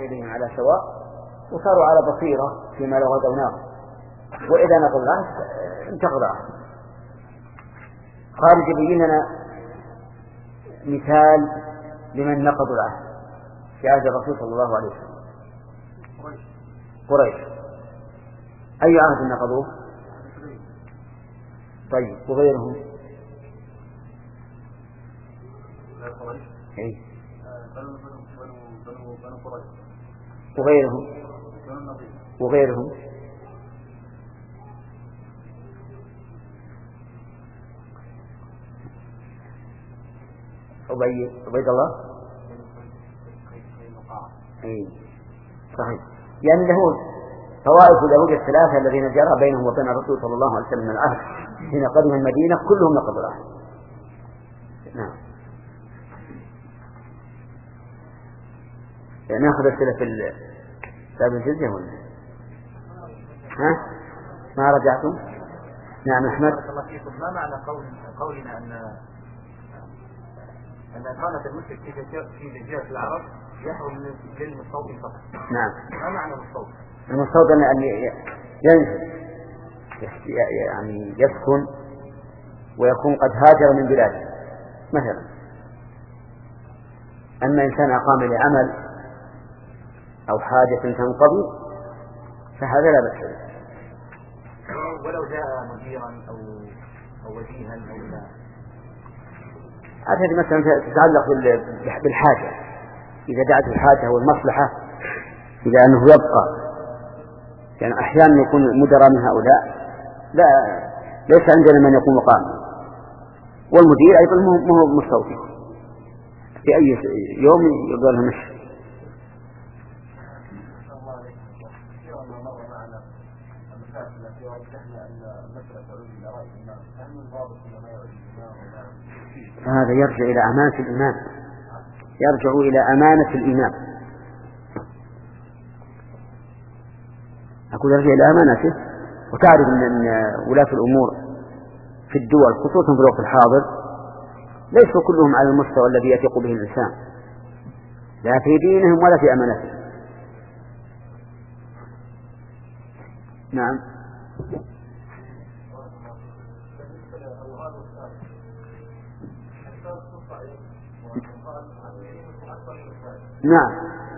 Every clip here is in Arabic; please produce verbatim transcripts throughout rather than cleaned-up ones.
إليهم على سواء وصاروا على بصيرة فيما لو غزوناه، وإذا نقضوا العهد انتقض العهد. خارج يبين لنا مثال لمن نقضوا العهد في عهد الرسول صلى الله عليه وسلم. قريش أي عهد نقضوه؟ طيب وغيرهم؟ أي وغيرهم وغيرهم عبيد عبيد الله. أي صحيح، يعني له طوائف اليهود الثلاثة الذين جرى بينهم وبين الرسول صلى الله عليه وسلم العهد حين قدم المدينة كلهم نقضوا العهد. نعم. يعني ناخذ أسئلة في باب الجزية ولا ها؟ ما رجعتم؟ نعم أحمد. ما معنى قول قولنا أن أن إقامة المشرك في جزيرة العرب يحرم للمستوطن فقط؟ نعم. ما معنى المستوطن؟ المستوطن أن ينزل يعني يسكن ويكون قد هاجر من بلاده مثلا. أما إنسان أقام لعمل أو حاجة تنقضي فهذا لا بأس به. ولو جاء مديرا أو أو وجيها أو لا. هذه مثلا تتعلق بالحاجة، إذا دعت الحاجة والمصلحة، إذا أنه يبقى يعني أحيانا يكون مدراء من هؤلاء لا ليس عندنا من يقوم مقامه، والمدير أيضا ما هو مستوطن في أي يوم يقول له مشي. هذا يرجع إلى أمانة الإمام، يرجع إلى أمانة الإمام. أقول يرجع إلى أمانته. وتعرف أن ولاة الأمور في الدول خصوصا في الوقت الحاضر ليسوا كلهم على المستوى الذي يثق به الإنسان، لا في دينهم ولا في أمانتهم. نعم. نعم،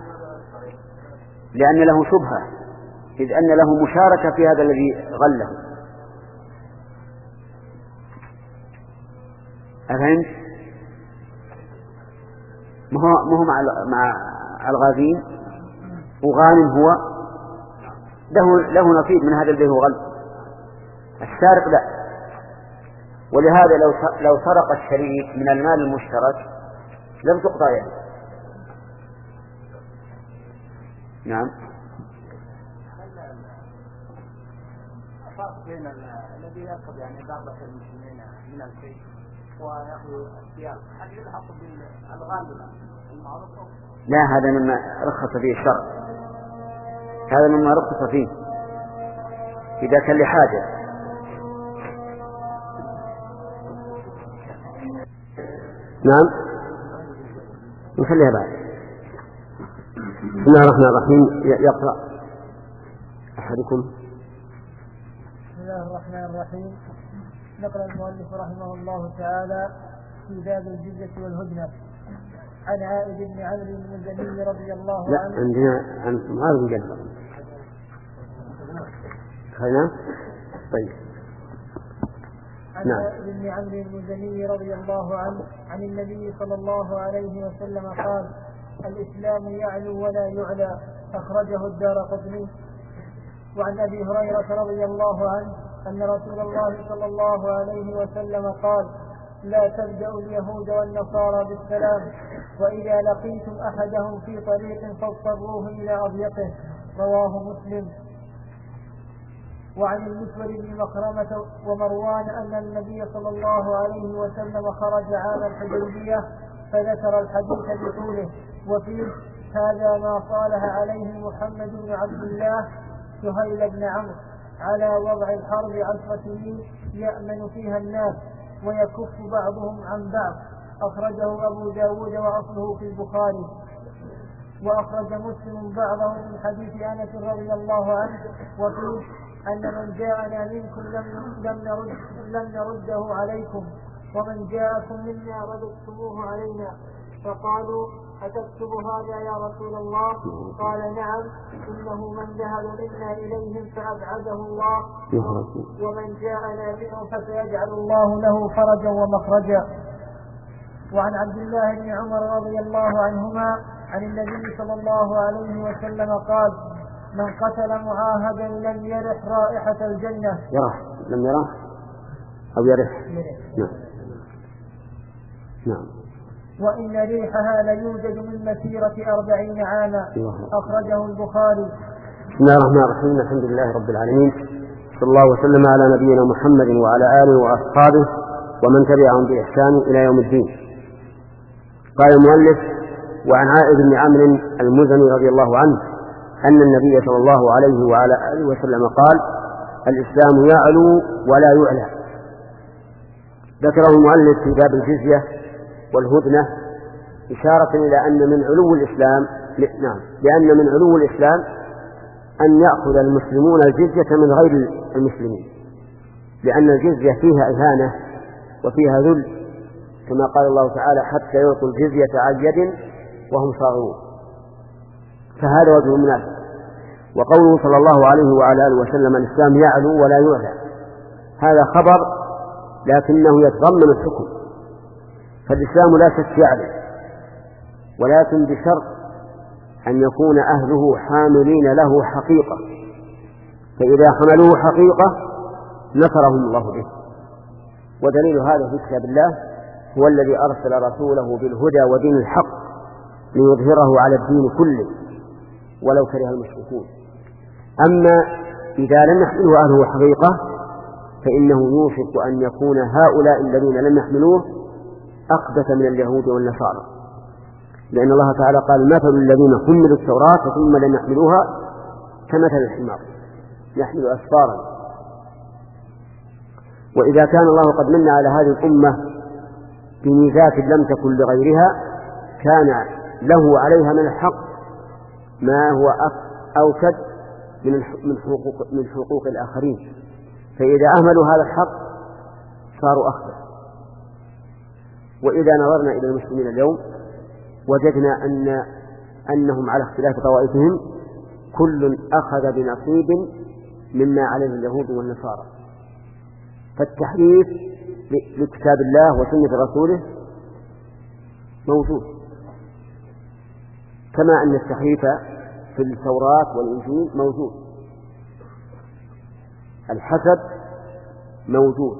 لأن له شبهة، إذ أن له مشاركة في هذا الذي غله. أفهمت؟ ما هو ما هو مع مع الغازين وغانم هو له له نصيب من هذا الذي هو غل. السارق لا. ولهذا لو لو سرق الشريك من المال المشترك لم تقطع يده. نعم. الفرق بين الذي يأخذ يعني ضربة المسلمين من الكيس ويأخذ الثياب، هل يلحق بالغالب المعروف؟ لا، هذا مما رخص فيه الشرع، هذا مما رخص فيه إذا كان لحاجة. نعم، نخليها بعد. بسم الله الرحمن الرحيم. يقرأ أحدكم. بسم الله الرحمن الرحيم. نقل المؤلف رحمه الله تعالى في باب الجزية والهدنة عن عائد بن عمرو المزني رضي الله لا عنه. عندنا عن معاذ بن جبل. خلنا طيب. عن عائد بن عمرو المزني رضي الله عنه عن النبي صلى الله عليه وسلم قال: الإسلام يعلو ولا يعلى، أخرجه الدارقطني. وعن أبي هريرة رضي الله عنه أن رسول الله صلى الله عليه وسلم قال: لا تبدأوا اليهود والنصارى بالسلام، وإذا لقيتم أحدهم في طريق فاضطروه إلى أضيقه. رواه مسلم. وعن المسور بن مخرمة ومروان أن النبي صلى الله عليه وسلم خرج عام الحديبية فذكر الحديث بطوله، وفيه: هذا ما صالح عليه محمد بن عبد الله سهيل بن عمرو على وضع الحرب عشر سنين يأمن فيها الناس ويكف بعضهم عن بعض. أخرجه أبو داود وأصله في البخاري. وأخرج مسلم بعضه من حديث أنس رضي الله عنه وفيه أن من جاءنا منكم لم لم نرد لم نرده عليكم ومن جاءكم منا رددتموه علينا. فقالوا أتكتب هذا يا رسول الله؟ قال نعم، إنه من ذهب منا إليهم فأبعده الله، ومن جاءنا منهم فسيجعل الله له فرجا ومخرجا. وعن عبد الله بن عمر رضي الله عنهما عن النبي صلى الله عليه وسلم قال: من قتل معاهدا لم يرح رائحة الجنة. يرح لم يرح أو يرح؟ نعم. نعم. وإن ريحها ليوجد من مسيرة أربعين عاما. أخرجه البخاري. بسم الله الرحمن الرحيم. الحمد لله رب العالمين، صلى الله وسلم على نبينا محمد وعلى آله وأصحابه ومن تبعهم بإحسان إلى يوم الدين. قال المؤلف: وعن عائذ بن عمرو المزني رضي الله عنه أن النبي صلى الله عليه وعلى آله وسلم قال: الإسلام يعلو ولا يعلى. ذكره المؤلف في باب الجزية والهدنة إشارة إلى أن من علو الإسلام نعم لأن من علو الإسلام أن يأخذ المسلمون الجزية من غير المسلمين، لأن الجزية فيها إهانة وفيها ذل، كما قال الله تعالى: حتى يعطوا الجزية عن يد وهم صاغرون. فهذا وجه مناسب. وقوله صلى الله عليه وعلى آله وسلم: الإسلام يعلو ولا يعلى، هذا خبر لكنه يتضمن الحكم. فالإسلام لا شك يعلو، ولكن بشرط أن يكون أهله حاملين له حقيقة، فإذا حملوه حقيقة نصرهم الله به. ودليل هذا في كتاب الله: هو الذي أرسل رسوله بالهدى ودين الحق ليظهره على الدين كله ولو كره المشركون. أما إذا لم يحمله أهله حقيقة فإنه يوشك أن يكون هؤلاء الذين لم يحملوه أخبث من اليهود والنصارى، لأن الله تعالى قال: مثل الذين حملوا التوراة ثم لم يحملوها كمثل الحمار يحمل أسفارا. وإذا كان الله قد من على هذه الأمة بميزات لم تكن لغيرها كان له عليها من الحق ما هو أوكد من حقوق, من حقوق الآخرين، فإذا أهملوا هذا الحق صاروا أخبث. وإذا نظرنا إلى المسلمين اليوم وجدنا أن أنهم على اختلاف طوائفهم كل أخذ بنصيب مما عليه اليهود والنصارى. فالتحريف لكتاب الله وسنة رسوله موجود، كما أن التحريف في التوراة والإنجيل موجود، الحسد موجود،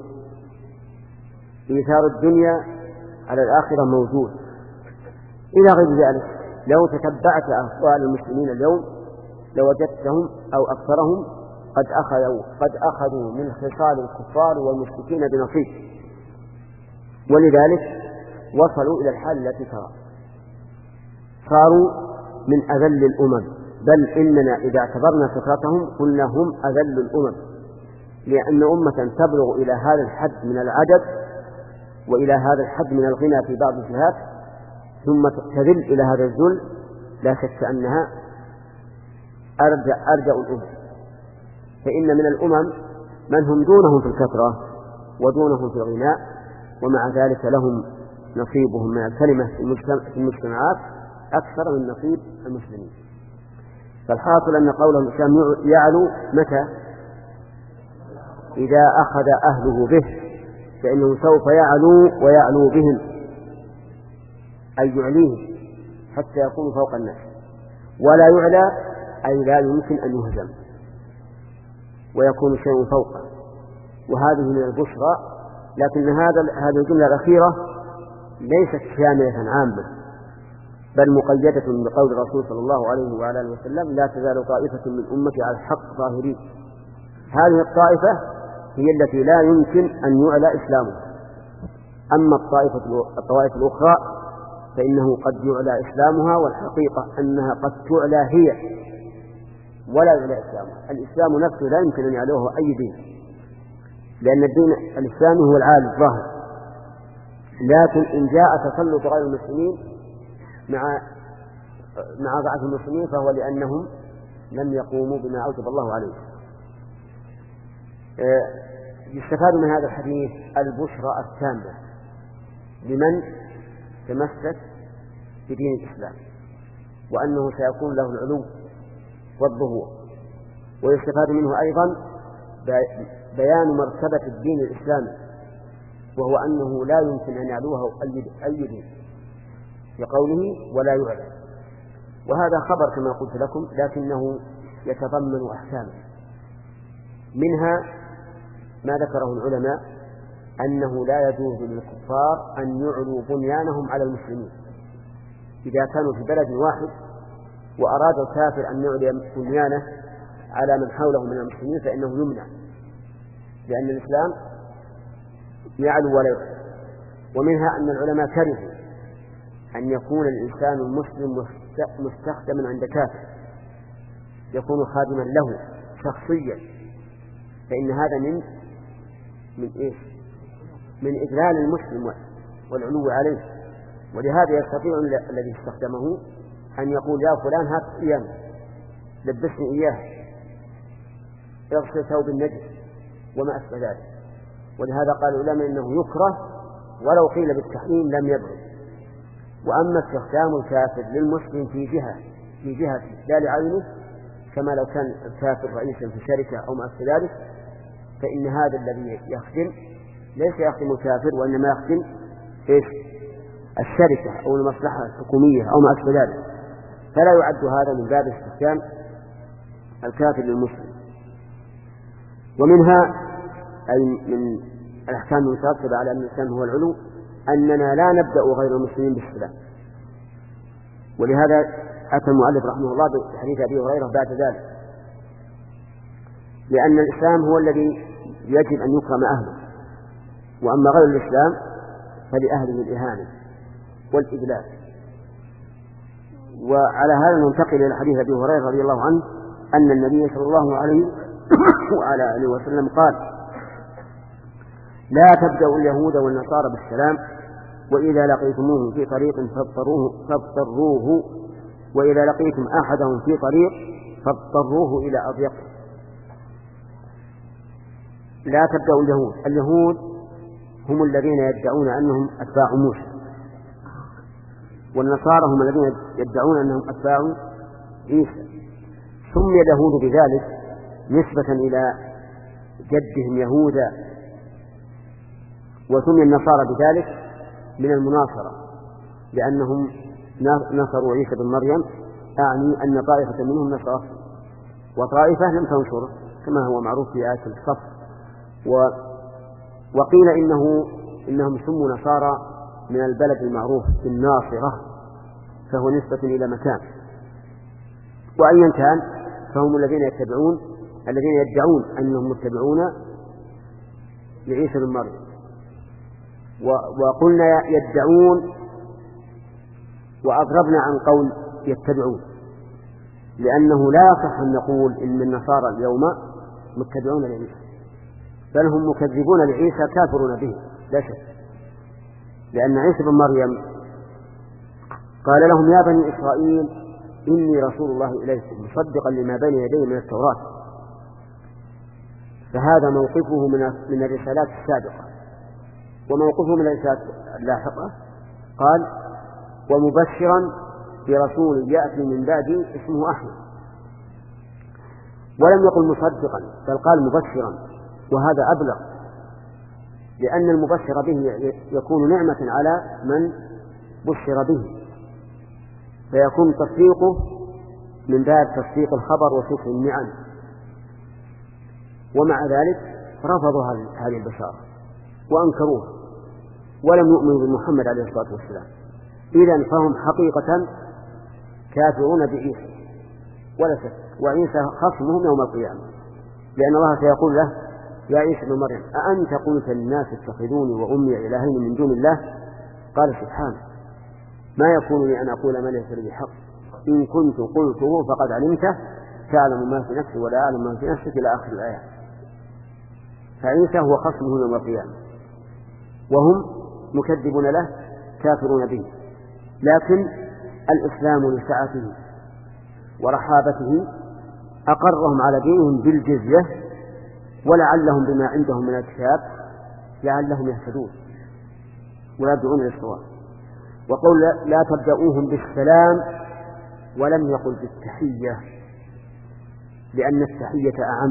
إيثار الدنيا على الآخرة موجود، إلى غير ذلك. لو تتبعت أخبار المسلمين اليوم لوجدتهم أو أكثرهم قد أخذوا قد أخذوا من خصال الكفار والمشركين بنصيب، ولذلك وصلوا إلى الحال التي ترى، صاروا من أذل الأمم، بل إننا إذا اعتبرنا فكرتهم قلنا هم أذل الأمم، لأن أمة تبلغ إلى هذا الحد من العدد وإلى هذا الحد من الغنى في بعض الجهات ثم تذل إلى هذا الذل لا شك أنها أرجع أرجع الأمم. فإن من الأمم من هم دونهم في الكثرة ودونهم في الغناء، ومع ذلك لهم نصيبهم من الكلمة في المجتمعات أكثر من نصيب المسلمين. فالحاصل أن قوله الإسلام يعلو متى؟ إذا أخذ أهله به، فإنه سوف يعلو ويعلو بهم، أي يعليهم حتى يكون فوق الناس. ولا يعلى أي لا يمكن أن يهزم ويكون شيء فوقه، وهذه من البشرى. لكن هذا هذه الجملة الأخيرة ليست شاملة عامة، بل مقيدة بقول الرسول صلى الله عليه وعلى آله وسلم: لا تزال طائفة من أمتي على الحق ظاهرين. هذه الطائفة هي التي لا يمكن أن يعلى إسلامها. أما الطائفة الطوائف الأخرى فإنه قد يعلى إسلامها، والحقيقة أنها قد تعلى هي ولا يعلى إسلامها. الإسلام نفسه لا يمكن أن يعلوه أي دين، لأن الدين الإسلامي هو العالي الظاهر. لكن إن جاء تسلط غير المسلمين مع مع ضعف المسلمين فهو لأنهم لم يقوموا بما أوجب الله عليه. يستفاد من هذا الحديث البشرى التامة لمن تمسك بدين الإسلام، وأنه سيكون له العلو والظهور. ويستفاد منه أيضا بيان مرتبة الدين الإسلامي، وهو أنه لا يمكن أن يعلوه أي دين بقوله ولا يعلم. وهذا خبر كما قلت لكم، لكنه يتضمن أحكاما، منها ما ذكره العلماء أنه لا يجوز للكفار أن يعلوا بنيانهم على المسلمين. إذا كانوا في بلد واحد وأراد الكافر أن يعلي بنيانه على من حوله من المسلمين فإنه يمنع، لأن الإسلام يعلو ولا يعلو. ومنها أن العلماء كرهوا أن يكون الإنسان المسلم مستخدما عند كافر يكون خادما له شخصيا، فإن هذا من من إيش؟ من إذلال المسلم والعلو عليه. ولهذا يستطيع الذي استخدمه أن يقول يا فلان هات إياه لبسني إياه، اغسل ثوب النجس وما أشبه ذلك. ولهذا قال العلماء إنه يكره ولو قيل بالتحريم لم يبعد. وأما استخدام الكافر للمسلم في جهة في جهة لا لعينه، كما لو كان الكافر رئيسا في شركة أو ما أشبه ذلك، فإن هذا الذي يخدم ليس يخدم الكافر وإنما يخدم إيش؟ الشركة أو المصلحة الحكومية أو ما أشبه ذلك، فلا يعد هذا من باب استخدام الكافر للمسلم. ومنها أي من الأحكام المترتبة على أن الإسلام هو العلو أننا لا نبدأ غير المسلمين بالسلام. ولهذا أتى المؤلف رحمه الله بحديث أبي هريرة بعد ذلك، لأن الإسلام هو الذي يجب أن يكرم أهله، وأما غير الإسلام فلأهله الإهانة والإذلال. وعلى هذا ننتقل إلى حديث أبي هريرة رضي الله عنه أن النبي صلى الله عليه وعلى آله وسلم قال: لا تبدأوا اليهود والنصارى بالسلام، وإذا لقيتموهم في طريق فاضطروه, فاضطروه وإذا لقيتم أحدهم في طريق فاضطروه إلى أضيق. لا تبدأوا اليهود. اليهود هم الذين يدعون أنهم أتباع موسى، والنصارى هم الذين يدعون أنهم أتباع عيسى. سمي اليهود بذلك نسبة إلى جدهم يهوذا، وسمي النصارى بذلك من المناصرة لأنهم نصروا عيسى بن مريم، أعني أن طائفة منهم نصرت وطائفة لم تنصر كما هو معروف في آية الصف. و... وقيل إنه إنهم سموا نصارى من البلد المعروف بالناصرة، فهو نسبة إلى مكان. وأيا كان فهم الذين يتبعون الذين يدعون أنهم متبعون لعيسى بن مريم. وقلنا يدعون وأضربنا عن قول يتبعون، لأنه لا يصح أن نقول إن النصارى اليوم متبعون لعيسى، بل هم مكذبون لعيسى كافرون به لا شك. لأن عيسى بن مريم قال لهم: يا بني إسرائيل إني رسول الله إليكم مصدقا لما بين يدي من التوراة. فهذا موقفه من الرسالات السابقة. وموقفه من الرسالات اللاحقة قال: ومبشرا برسول يأتي من بعدي اسمه أحمد. ولم يقل مصدقا بل قال مبشرا، وهذا أبلغ، لأن المبشر به يكون نعمة على من بشر به، فيكون تصديقه من باب تصديق الخبر وشكر النعم. ومع ذلك رفضوا هذه البشارة وأنكروها ولم يؤمنوا بمحمد عليه الصلاة والسلام. إذن فهم حقيقة كافرون بعيسى ولا شك، وعيسى خصمهم يوم القيامة، لأن الله سيقول له: يا عيسى بن مريم أأنت قلت للناس اتخذوني وأمي إلهين من دون الله؟ قال: سبحانه، ما يكون لي أن أقول ما ليس لي بحق، إن كنت قلته فقد علمته، تعلم ما في نفسي ولا أعلم ما في نفسك، إلى آخر الآية. فعيسى هو خصمه يوم القيامة، وهم مكذبون له كافرون به. لكن الإسلام لسعته ورحابته أقرهم على دينهم بالجزية، ولعلهم بما عندهم من الكتاب لعلهم يهتدون ويرجعون إلى الصواب. وقول لا تبدأوهم بالسلام ولم يقل بالتحية، لأن التحية أعم،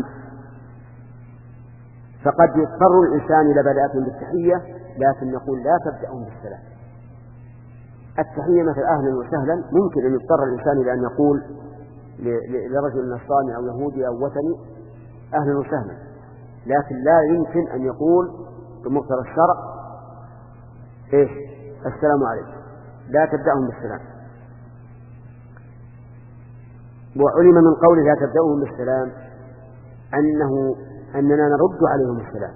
فقد يضطر الإنسان إلى بدأتهم بالتحية، لكن يقول لا تبدأهم بالسلام. التحية مثل أهلا وسهلا ممكن أن يضطر الإنسان إلى أن يقول لرجل نصراني أو يهودي أو وثني أهلا وسهلا، لكن لا يمكن أن يقول بمقتضى الشرع إيش السلام عليكم، لا تبدأهم بالسلام. وعلم من قوله لا تبدأهم بالسلام أنه أننا نرد عليهم السلام،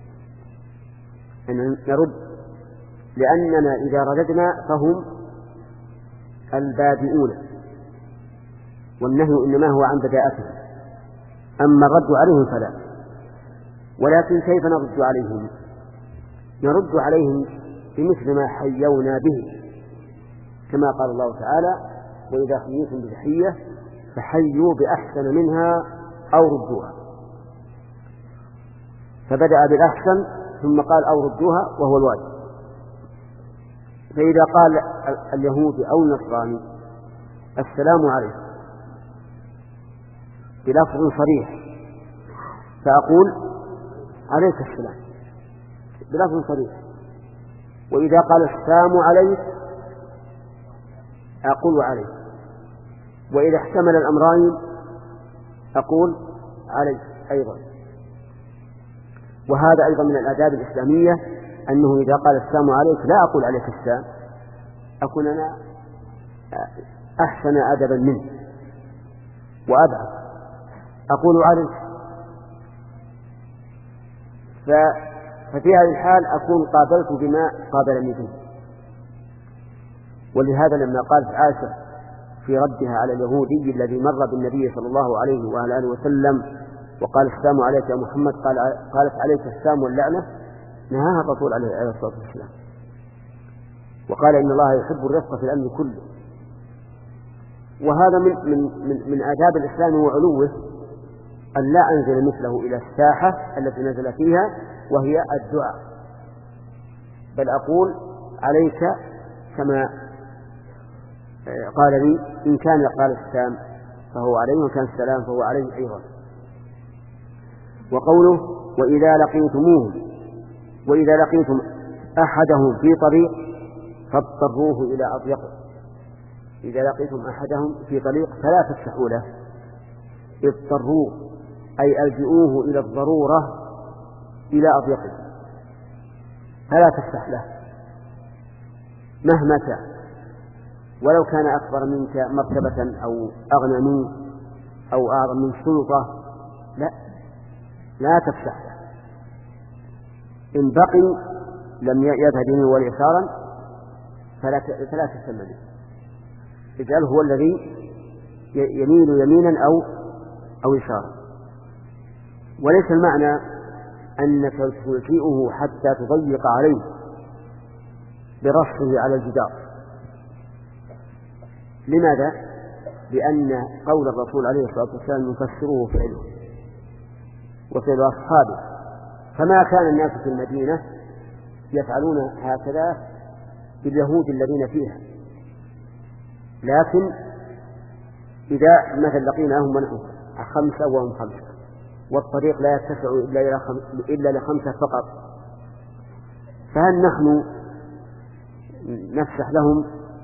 أننا نرد، لأننا إذا رددنا فهم البادئون، والنهي إنما هو عن بداءتهم، أما الرد عليهم فلا. ولكن كيف نرد عليهم؟ نرد عليهم بمثل ما حيونا به، كما قال الله تعالى وإذا حييتم بتحية فحيوا بأحسن منها أو ردوها، فبدأ بالأحسن ثم قال أو ردوها وهو الواجب. فإذا قال اليهودي أو النصراني السلام عليكم بلفظ صريح فأقول عليك السلام بلفظ صريح، وإذا قال السلام عليك أقول عليك، وإذا احتمل الأمرين أقول عليك أيضا. وهذا أيضا من الآداب الإسلامية، أنه إذا قال السلام عليك لا أقول عليك السلام، أكون أنا أحسن أدبا منه وأبعد، أقول عليك. ففي هذه الحال أكون قابلت بما قابلني به. ولهذا لما قالت عائشة في ردها على اليهودي الذي مر بالنبي صلى الله عليه وعلى آله وسلم وقال السلام عليك يا محمد، قال قالت عليك السلام واللعنة، نهاها الرسول عليه الصلاة والسلام وقال إن الله يحب الرفق في الأمر كله. وهذا من, من, من, من آداب الإسلام وعلوه أن لا أنزل مثله إلى الساحة التي نزل فيها وهي الدعاء، بل أقول عليك كما قال لي، إن كان قال السلام فهو عليه وكان السلام فهو عليه أيضا. وقوله وإذا لقيتموه وإذا لقيتم أحدهم في طريق فاضطروه إلى أضيقه، إذا لقيتم أحدهم في طريق فلا تفتحوا له، اضطروه أي ألجئوه إلى الضرورة إلى أضيقه، فلا تفتح له مهما كان، ولو كان أكبر منك مرتبة أو أغنى منك أو أعظم من سلطة، لا لا تفتح له. إن بقي لم يذهب يمين ولا يسارا فلا فلا تهتم به، اجعله هو الذي يميل يمينا أو أو يسارا. وليس المعنى أنك تلجئه حتى تضيق عليه برصه على الجدار. لماذا؟ لأن قول الرسول عليه الصلاة والسلام يفسره فعله وفعل أصحابه، فما كان الناس في المدينة يفعلون هكذا باليهود الذين فيها، لكن إذا مثل لقيناهم ونحن خمسة وهم خمسة والطريق لا يتسع إلا لخمسة فقط، فهل نحن نفسح لهم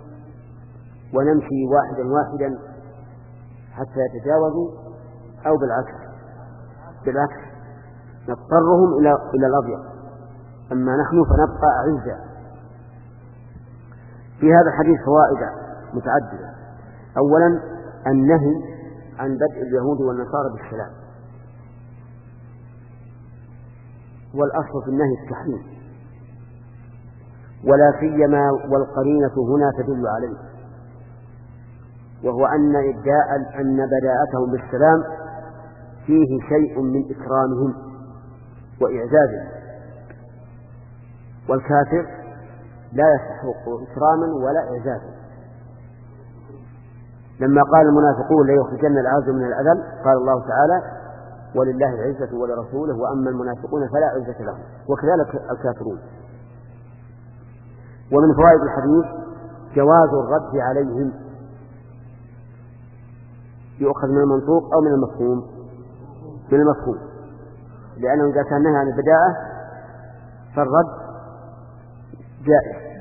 ونمشي واحدا واحدا حتى يتجاوزوا، أو بالعكس بالعكس نضطرهم إلى إلى الأضيق، أما نحن فنبقى أعزة. في هذا الحديث فوائد متعددة. أولا النهي عن بدء اليهود والنصارى بالسلام، والأصل في النهي التحريم، ولا سيما والقرينة هنا تدل عليه، وهو أن إبداء أن بداءتهم بالسلام فيه شيء من إكرامهم وإعزازهم، والكافر لا يستحق إكراما ولا إعزازا، لما قال المنافقون ليخرجن الأعز من الأذل قال الله تعالى ولله العزة ولرسوله وأما المنافقون فلا عزة لهم وكذلك الكافرون. ومن فوائد الحديث جواز الرد عليهم، يؤخذ من المنطوق أو من المفهوم؟ من المفهوم، لأنه إذا كان نهى عن البداءة فالرد جائز.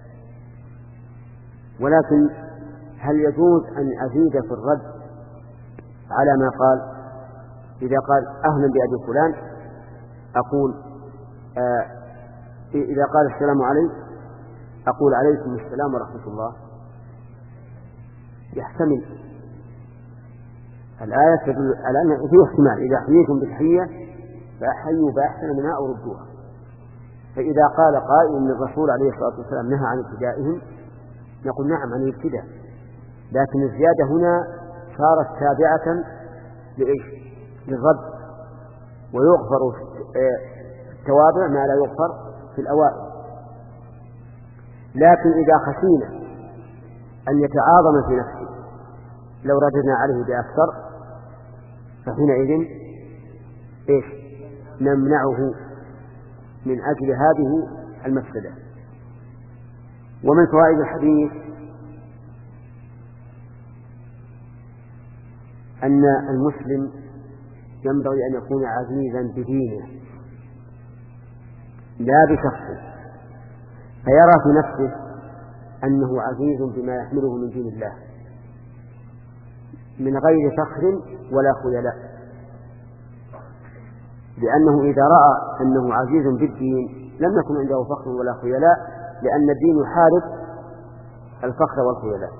ولكن هل يجوز أن أزيد في الرد على ما قال؟ إذا قال أهلا بأبي فلان أقول آه إذا قال السلام عليكم أقول عليكم السلام ورحمة الله. يحتمل الآية تدل على أن فيه احتمال، إذا حييتم بالتحية فأحيوا بأحسن منها أو ردوها. فإذا قال قائل من الرسول عليه الصلاة والسلام نهى عن ابتدائهم نقول نعم عن الابتداء، لكن الزيادة هنا صارت تابعة لإيش؟ للرد، ويغفر التوابع ما لا يغفر في الأوائل. لكن إذا خشينا أن يتعاظم في نفسه لو رددنا عليه بأكثر فحينئذ إيش؟ نمنعه من أجل هذه المفسدة. ومن فوائد الحديث أن المسلم ينبغي أن يكون عزيزا بدينه لا بشخصه، فيرى في نفسه أنه عزيز بما يحمله من دين الله من غير فخر ولا خيلاء، لأنه إذا رأى أنه عزيز بالدين لم يكن عنده فخر ولا خيلاء، لأن الدين يحارب الفخر والخيلاء.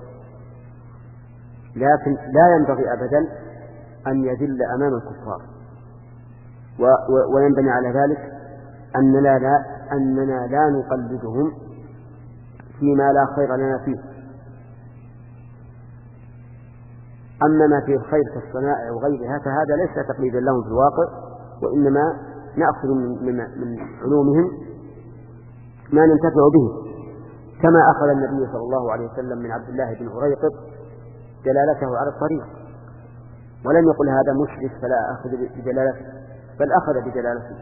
لكن لا ينبغي أبدا أن يذل أمام الكفار، وينبني على ذلك أننا لا, أننا لا نقلدهم فيما لا خير لنا فيه. أما ما فيه الخير كالصنائع وغيرها فهذا ليس تقليدا لهم في الواقع، وإنما نأخذ من, من, من علومهم ما ننتفع به، كما أخذ النبي صلى الله عليه وسلم من عبد الله بن عريقط دلالته على الطريق، ولم يقل هذا مشرك فلا أخذ بدلالته، بل أخذ بدلالته.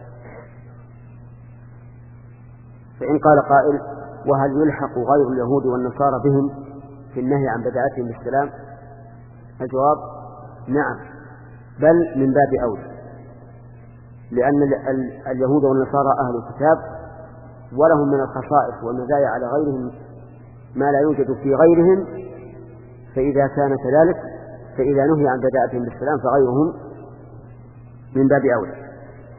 فإن قال قائل وهل يلحق غير اليهود والنصارى بهم في النهي عن بداءتهم بالسلام؟ الجواب نعم، بل من باب أولى، لأن اليهود والنصارى أهل الكتاب ولهم من الخصائص والمزايا على غيرهم ما لا يوجد في غيرهم، فإذا كان كذلك فإذا نهي عن بداءتهم بالسلام فغيرهم من باب أولى.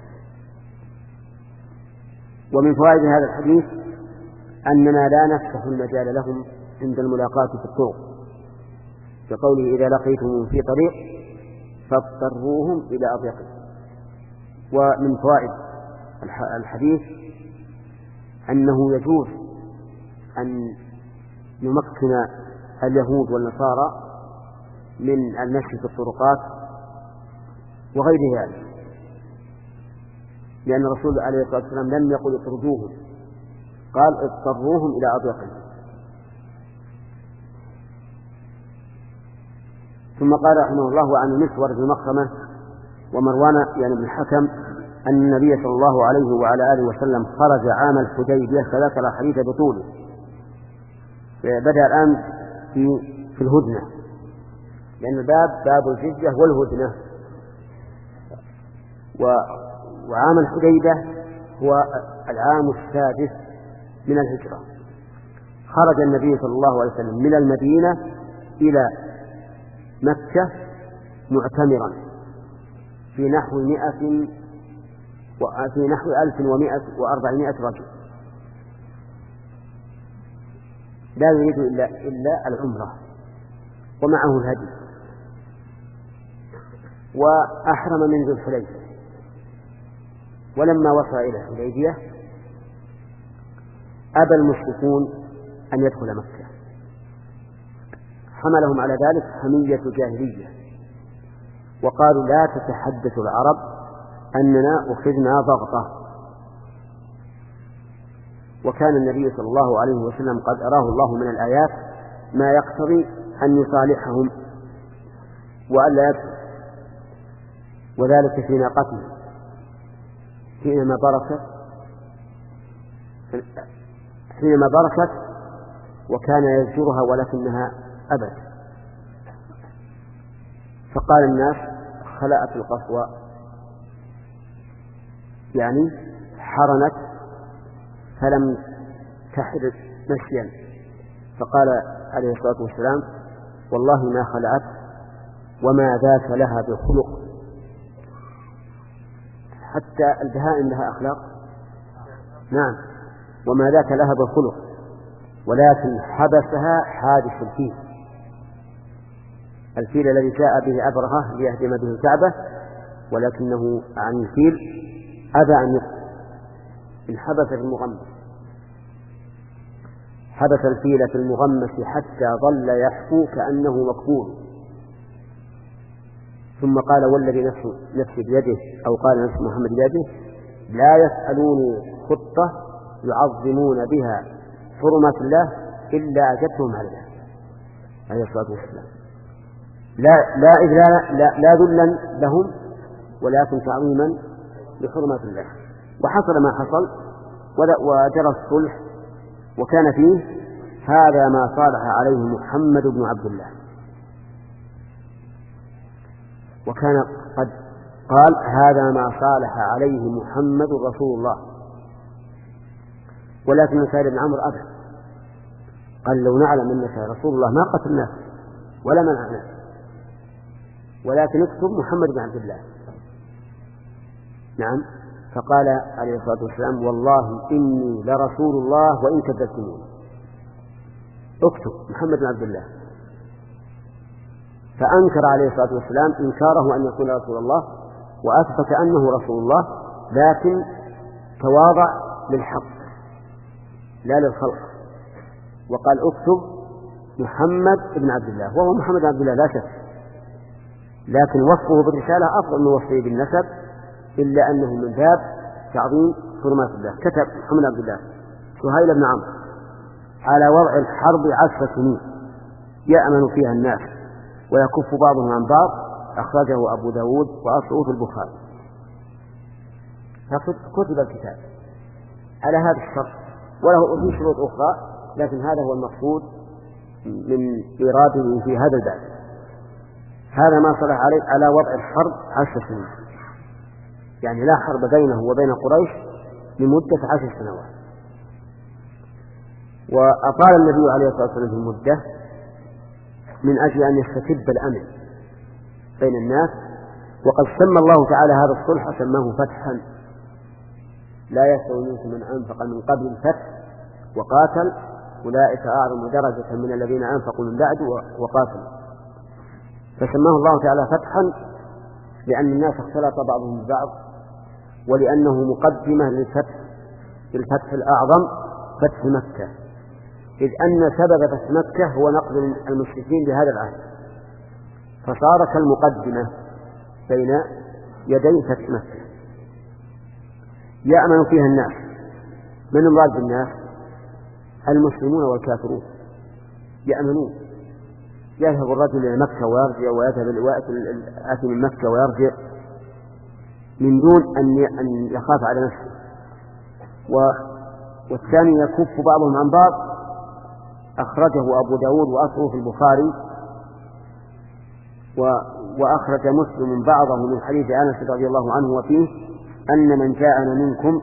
ومن فوائد هذا الحديث أننا لا نفتح المجال لهم عند الملاقاة في الطرق، كقوله إذا لقيتم في طريق فاضطروهم إلى أضيقهم. ومن فوائد الحديث أنه يجوز أن نمكن اليهود والنصارى من المشي في الطرقات وغير ذلك، لأن الرسول عليه الصلاة والسلام لم يقل اطردوهم، قال اضطروهم إلى أضيقهم. ثم قال رحمه الله عن مسور بن مخرمة ومروان يعني بن الحكم أن النبي صلى الله عليه وعلى آله وسلم خرج عام الحديبية فذكر الحديث بطوله. بدأ الآن في في الهدنة، لأن الباب باب الجزية والهدنة، وعام الحديبية هو العام السادس من الهجرة. خرج النبي صلى الله عليه وسلم من المدينة إلى مكة معتمرا في نحو مئة وفي نحو ألف ومئة وأربعمائة رجل، لا يريد إلا, إلا العمرة ومعه الهدي، وأحرم من ذو الحليفة. ولما وصل إلى الحديبية أبى المشركون أن يدخل مكة، حملهم على ذلك حمية جاهلية، وقالوا لا تتحدث العرب أننا أخذنا ضغطة. وكان النبي صلى الله عليه وسلم قد أراه الله من الآيات ما يقتضي أن يصالحهم وألا يدخل، وذلك في ناقته حينما بركت حينما بركت وكان يزجرها ولكنها أبت، فقال الناس خلأت القصوى، يعني حرنت فلم تحرك مشيا، فقال عليه الصلاة والسلام والله ما خلعت وما ذاك لها بخلق. حتى البهائم لها أخلاق، نعم، وما ذاك لها بخلق، ولكن حبسها حادث الفيل، الفيل الذي جاء به أبرهة ليهدم به الكعبة، ولكنه عن الفيل أبى أن يقتل، انحبس في المغمس، حبس الفيل في المغمس حتى ظل يحفو كأنه مقبول، ثم قال والذي نفسي بيده، أو قال نفس محمد بيده، لا يسألوني خطة يعظمون بها حرمة الله إلا أجبتهم عليها عليه الصلاة والسلام، لا لا لا لا, لا ذلا لهم ولكن تعظيما لحرمة الله. وحصل ما حصل وجرى الصلح، وكان فيه هذا ما صالح عليه محمد بن عبد الله، وكان قد قال هذا ما صالح عليه محمد رسول الله، ولكن سعيد بن عمرو أبى، قال لو نعلم أنك رسول الله ما قتلناك ولا منعناك، ولكن اكتب محمد بن عبد الله. نعم، فقال عليه الصلاة والسلام والله إني لرسول الله وإن كذبتموني، اكتب محمد بن عبد الله. فأنكر عليه الصلاة والسلام إنكاره أن يكون رسول الله، وأثبت أنه رسول الله، لكن تواضع للحق لا للخلق، وقال اكتب محمد بن عبد الله، وهو محمد بن عبد الله لا شك، لكن وصفه بالرسالة أفضل من وصفه بالنسب، إلا أنه من باب تعظيم حرمات الله. كتب محمد بن عبد الله سهيل بن عمرو على وضع الحرب عشر سنين يأمن فيها الناس ويكف بعضهم عن بعض، أخرجه أبو داود وأصله في البخاري. فكتب الكتاب على هذا الشرط، وله في شروط أخرى، لكن هذا هو المقصود من إراده في هذا الباب. هذا ما صلح عليه على وضع الحرب عشر سنين، يعني لا حرب بينه وبين قريش لمدة عشر سنوات. وأطال النبي عليه الصلاة والسلام في المدة من أجل أن يستتب الأمن بين الناس، وقد سمى الله تعالى هذا الصلح سماه فتحا، لا يستوي منكم من أنفق من قبل الفتح وقاتل أولئك أعظم درجة من الذين أنفقوا من بعد وقاتلوا، فسماه الله تعالى فتحا لأن الناس اختلط بعضهم ببعض، ولأنه مقدمة للفتح الفتح الأعظم فتح مكة، إذ أن سبب فتح مكة هو نقل المشركين بهذا العهد، فصار كالمقدمة بين يدي فتح مكة. يأمن فيها الناس، من المراد بالناس؟ المسلمون والكافرون يأمنون، يذهب الرجل إلى مكة ويرجع، ويذهب الآتي من مكة ويرجع من دون أن يخاف على نفسه. والثاني يكف بعضهم عن بعض، أخرجه أبو داود وأصله في البخاري، وأخرج مسلم بعضه من حديث أنس رضي الله عنه وفيه أن من جاءنا منكم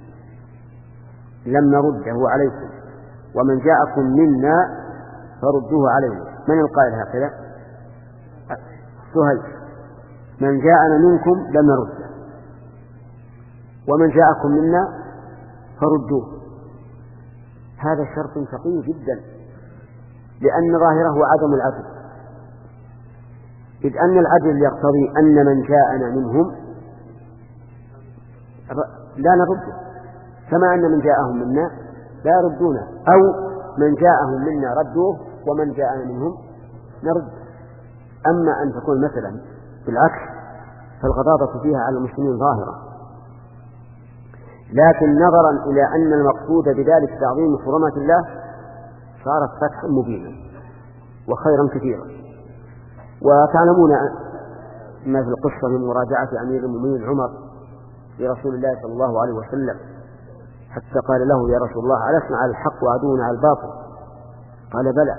لم نرده عليكم، ومن جاءكم منا فردوه علينا. من القائل هكذا؟ سهيل. من جاءنا منكم لم نرده، ومن جاءكم منا فردوه. هذا شرط ثقيل جدا، لأن ظاهره عدم العدل، إذ أن العدل يقتضي أن من جاءنا منهم لا نرده، كما أن من جاءهم منا لا يردونه، أو من جاءهم منا ردوه ومن جاءنا منهم نرد. أما أن تكون مثلا بالعكس فالغضاضة فيها على المسلمين ظاهرة، لكن نظرا إلى أن المقصود بذلك تعظيم حرمات الله صارت فتحا مبينا، وخيرا كثيرا. وتعلمون ما في القصة من مراجعة أمير المؤمنين عمر لرسول الله صلى الله عليه وسلم حتى قال له: يا رسول الله ألسنا على الحق وعدونا على الباطل؟ قال: بلى.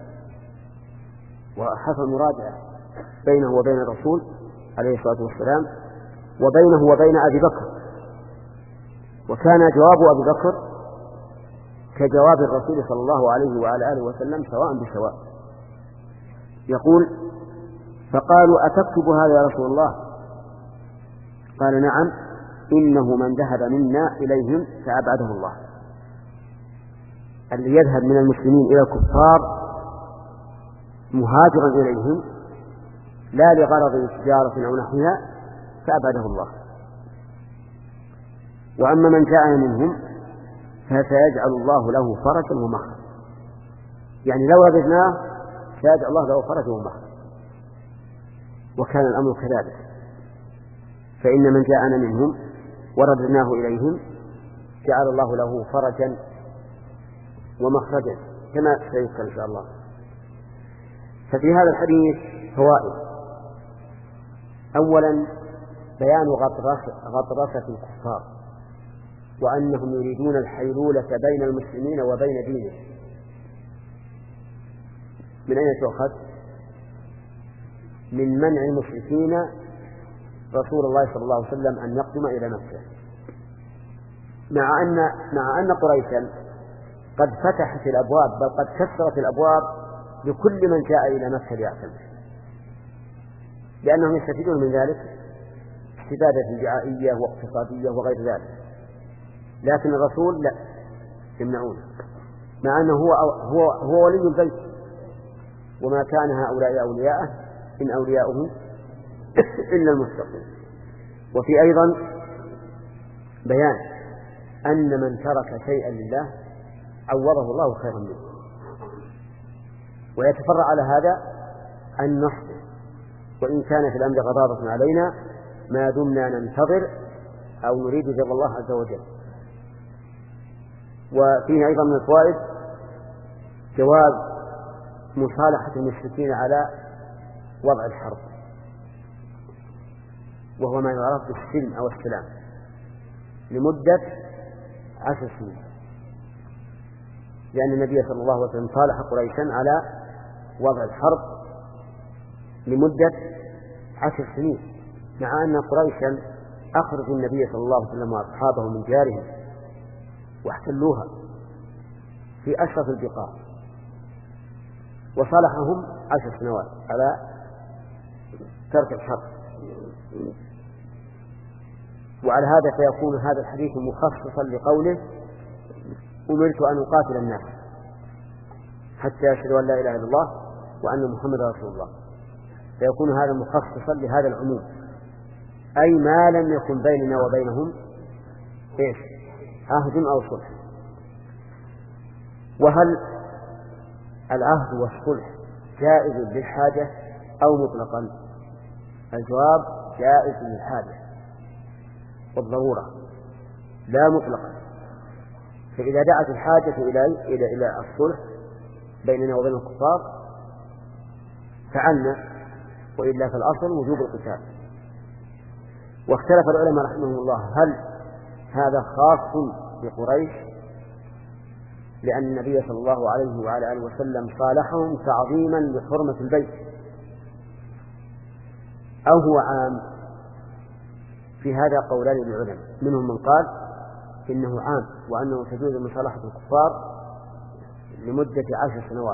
وحصل مراجعة بينه وبين الرسول عليه الصلاة والسلام وبينه وبين أبي بكر، وكان جواب أبي بكر كجواب الرسول صلى الله عليه وعلى آله وسلم سواء بسواء. يقول: فقالوا: أتكتب هذا يا رسول الله؟ قال: نعم، إنه من ذهب منا إليهم فأبعده الله. الذي يذهب من المسلمين إلى الكفار مهاجرا إليهم لا لغرض تجارة أو نحوها فأبعده الله. وأما من جاء منهم فسيجعل الله له فرجا ومخرجا، يعني لو رددناه سيجعل الله له فرجا ومخرجا. وكان الأمر كذلك، فإن من جاءنا منهم ورددناه إليهم جعل الله له فرجا ومخرجا كما سيذكر إن شاء الله. ففي هذا الحديث فوائد: أولا بيان غطرسة الكفار وأنهم يريدون الحيلولة بين المسلمين وبين دينهم. من أين تؤخذ؟ من منع المشركين رسول الله صلى الله عليه وسلم أن يقدم إلى مكة، مع أن مع أن قريشا قد فتحت الأبواب، بل قد كسرت الأبواب لكل من جاء إلى مكة ليعتمر، لأنهم يستفيدون من ذلك استفادة دعائية واقتصادية وغير ذلك. لكن الرسول لا، يمنعونه، مع أنه هو هو هو ولي البيت، وما كان هؤلاء أولياءه إن أولياؤه إلا المتقون. وفي أيضا بيان أن من ترك شيئا لله عوضه الله خيرا منه. ويتفرع على هذا أن نصبر وإن كان في الأمر غضاضة علينا ما دمنا ننتظر أو نريد رضا الله عز وجل. وفيه أيضا من الفوائد جواز مصالحة المشركين على وضع الحرب، وهو ما يعرف بالسلم أو السلام، لمدة عشر سنين، لأن النبي صلى الله عليه وسلم صالح قريشا على وضع الحرب لمدة عشر سنين، مع أن قريشا أخرجوا النبي صلى الله عليه وسلم وأصحابه من ديارهم واحتلوها في أشرف البقاع، وصالحهم عشر سنوات على ترك الحرب. وعلى هذا فيكون هذا الحديث مخصصا لقوله: أمرت أن أقاتل الناس حتى يشهدوا أن لا إله إلا الله وأن محمدا رسول الله، فيكون هذا مخصصا لهذا العموم، أي ما لم يكن بيننا وبينهم إيش؟ عهد أو صلح. وهل العهد والصلح جائز للحاجة أو مطلقا؟ الجواب: جائز للحاجة والضرورة لا مطلقا. فإذا دعت الحاجة إلى إلى إلى الصلح بيننا وبين الكفار فعلنا، وإلا فالأصل وجوب القتال. واختلف العلماء رحمهم الله هل هذا خاص بقريش لأن النبي صلى الله عليه وعلى آله وسلم صالحهم تعظيما لحرمة البيت، أو هو عام؟ في هذا قولان للعلماء، منهم من قال إنه عام وأنه تجوز مصالحة الكفار لمدة عشر سنوات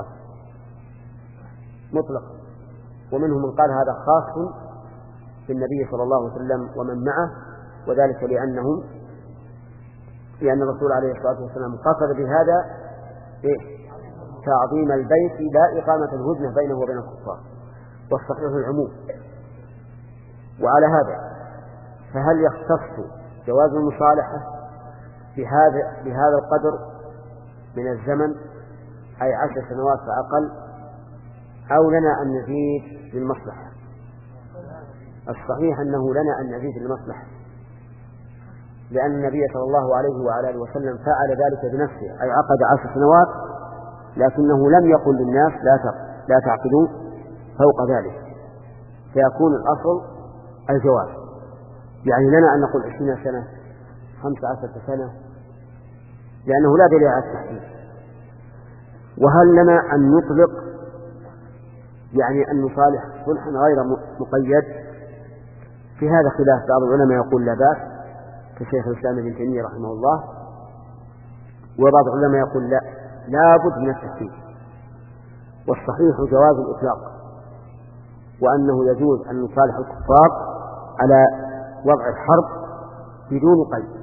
مطلقا، ومنهم من قال هذا خاص بالنبي صلى الله عليه وسلم ومن معه، وذلك لأنهم لأن الرسول عليه الصلاة والسلام قصد بهذا إيه؟ تعظيم البيت لا إقامة الهدنة بينه وبين الكفار، والصحيح العموم. وعلى هذا فهل يختص جواز المصالحة بهذا بهذا القدر من الزمن، أي عشر سنوات فأقل، أو لنا أن نزيد للمصلحة؟ الصحيح أنه لنا أن نزيد للمصلحة، لأن النبي صلى الله عليه وعلى آله وسلم فعل ذلك بنفسه، أي عقد عشر سنوات، لكنه لم يقل للناس لا لا تعقدوا فوق ذلك، فيكون الأصل الجواز. يعني لنا أن نقول عشرين سنة خمس عشرة سنة لأنه لا دليل على التحديد. وهل لنا أن نطلق يعني أن نصالح صلحا غير مقيد؟ في هذا خلاف، بعض العلماء يقول لا بأس كشيخ الإسلام ابن تيمية رحمه الله، وبعض العلماء يقول لا، لا بد من التحديد. والصحيح جواز الإطلاق، وأنه يجوز أن نصالح الكفار على وضع الحرب بدون قيد.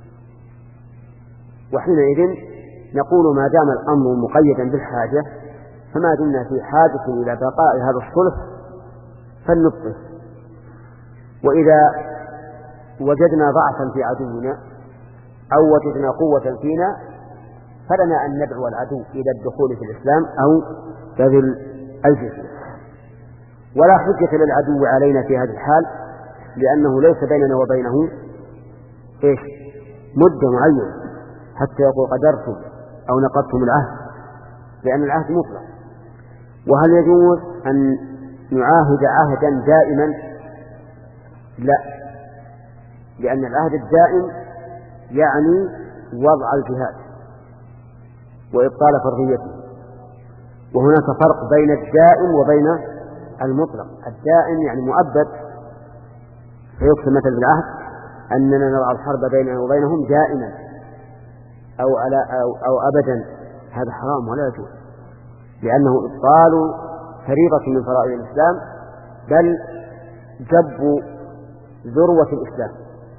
وحينئذ نقول ما دام الأمر مقيدا بالحاجة فما دمنا في حاجة إلى بقاء هذا الصلح فلنبطل. وإذا وجدنا ضعفا في عدونا أو وجدنا قوة فينا فلنا أن ندعو العدو إلى الدخول في الإسلام أو بذل الجزية. ولا حجة للعدو علينا في هذه الحال، لأنه ليس بيننا وبينه إيش مدة معينة حتى يقول قدرتم أو نقضتم العهد، لأن العهد مطلق. وهل يجوز أن نعاهد عهدا دائما؟ لا، لأن العهد الدائم يعني وضع الجهاد وإبطال فرضيته، وهناك فرق بين الدائم وبين المطلق. الدائم يعني مؤبد، فيقسم مثل بالعهد أننا نضع الحرب بيننا وبينهم دائما أو, على أو, أو أبدا، هذا حرام ولا يجوز، لأنه إبطال فريضة من فرائض الإسلام، بل جب ذروة الإسلام،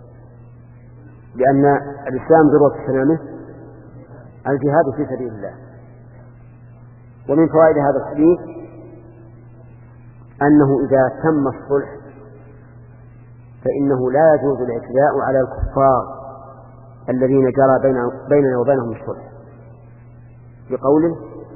لأن الإسلام ذروة سلامه الجهاد في سبيل الله. ومن فوائد هذا الحديث أنه إذا تم الصلح فإنه لا يجوز الاعتداء على الكفار الذين جرى بيننا وبينهم الصلح، بقوله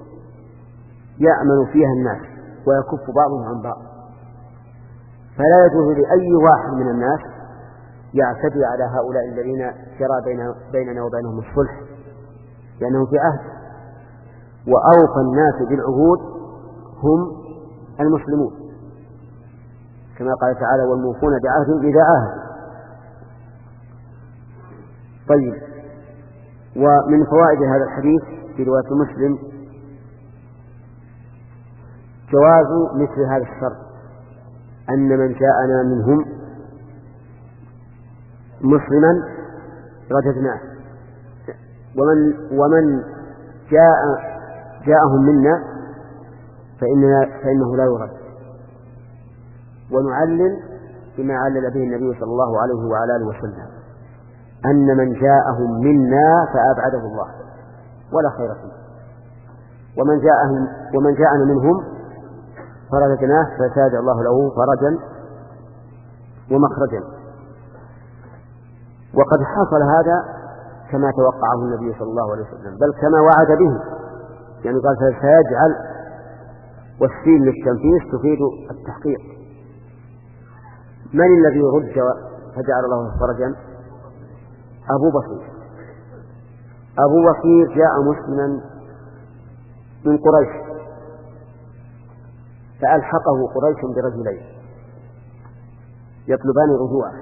يأمن فيها الناس ويكف بعضهم عن بعض. فلا يجوز لأي واحد من الناس يعتدي على هؤلاء الذين جرى بيننا وبينهم الصلح، لأنهم في عهد، وأوفى الناس بالعهود هم المسلمون، كما قال تعالى والموفون بعهدهم إذا عاهدوا. طيب، ومن فوائد هذا الحديث في رواية مسلم جواز مثل هذا الشرط، أن من جاءنا منهم مسلما رددناه، ومن ومن جاء جاءهم منا فإننا فإنه لا يرد. ونعلل بما علل به النبي صلى الله عليه وعلى آله وسلم أن من جاءهم منا فأبعده الله ولا خير فيه، ومن جاءهم ومن جاءنا منهم فرددناه فساد الله له فرجا ومخرجا. وقد حصل هذا كما توقعه النبي صلى الله عليه وسلم، بل كما وعد به، يعني قال سيجعل، والسين للتنفيذ تفيد التحقيق. من الذي رج فجعل الله فرجا؟ أبو بصير. أبو بصير جاء مسلما من قريش، فألحقه قريش برجلين يطلبان رجوعه،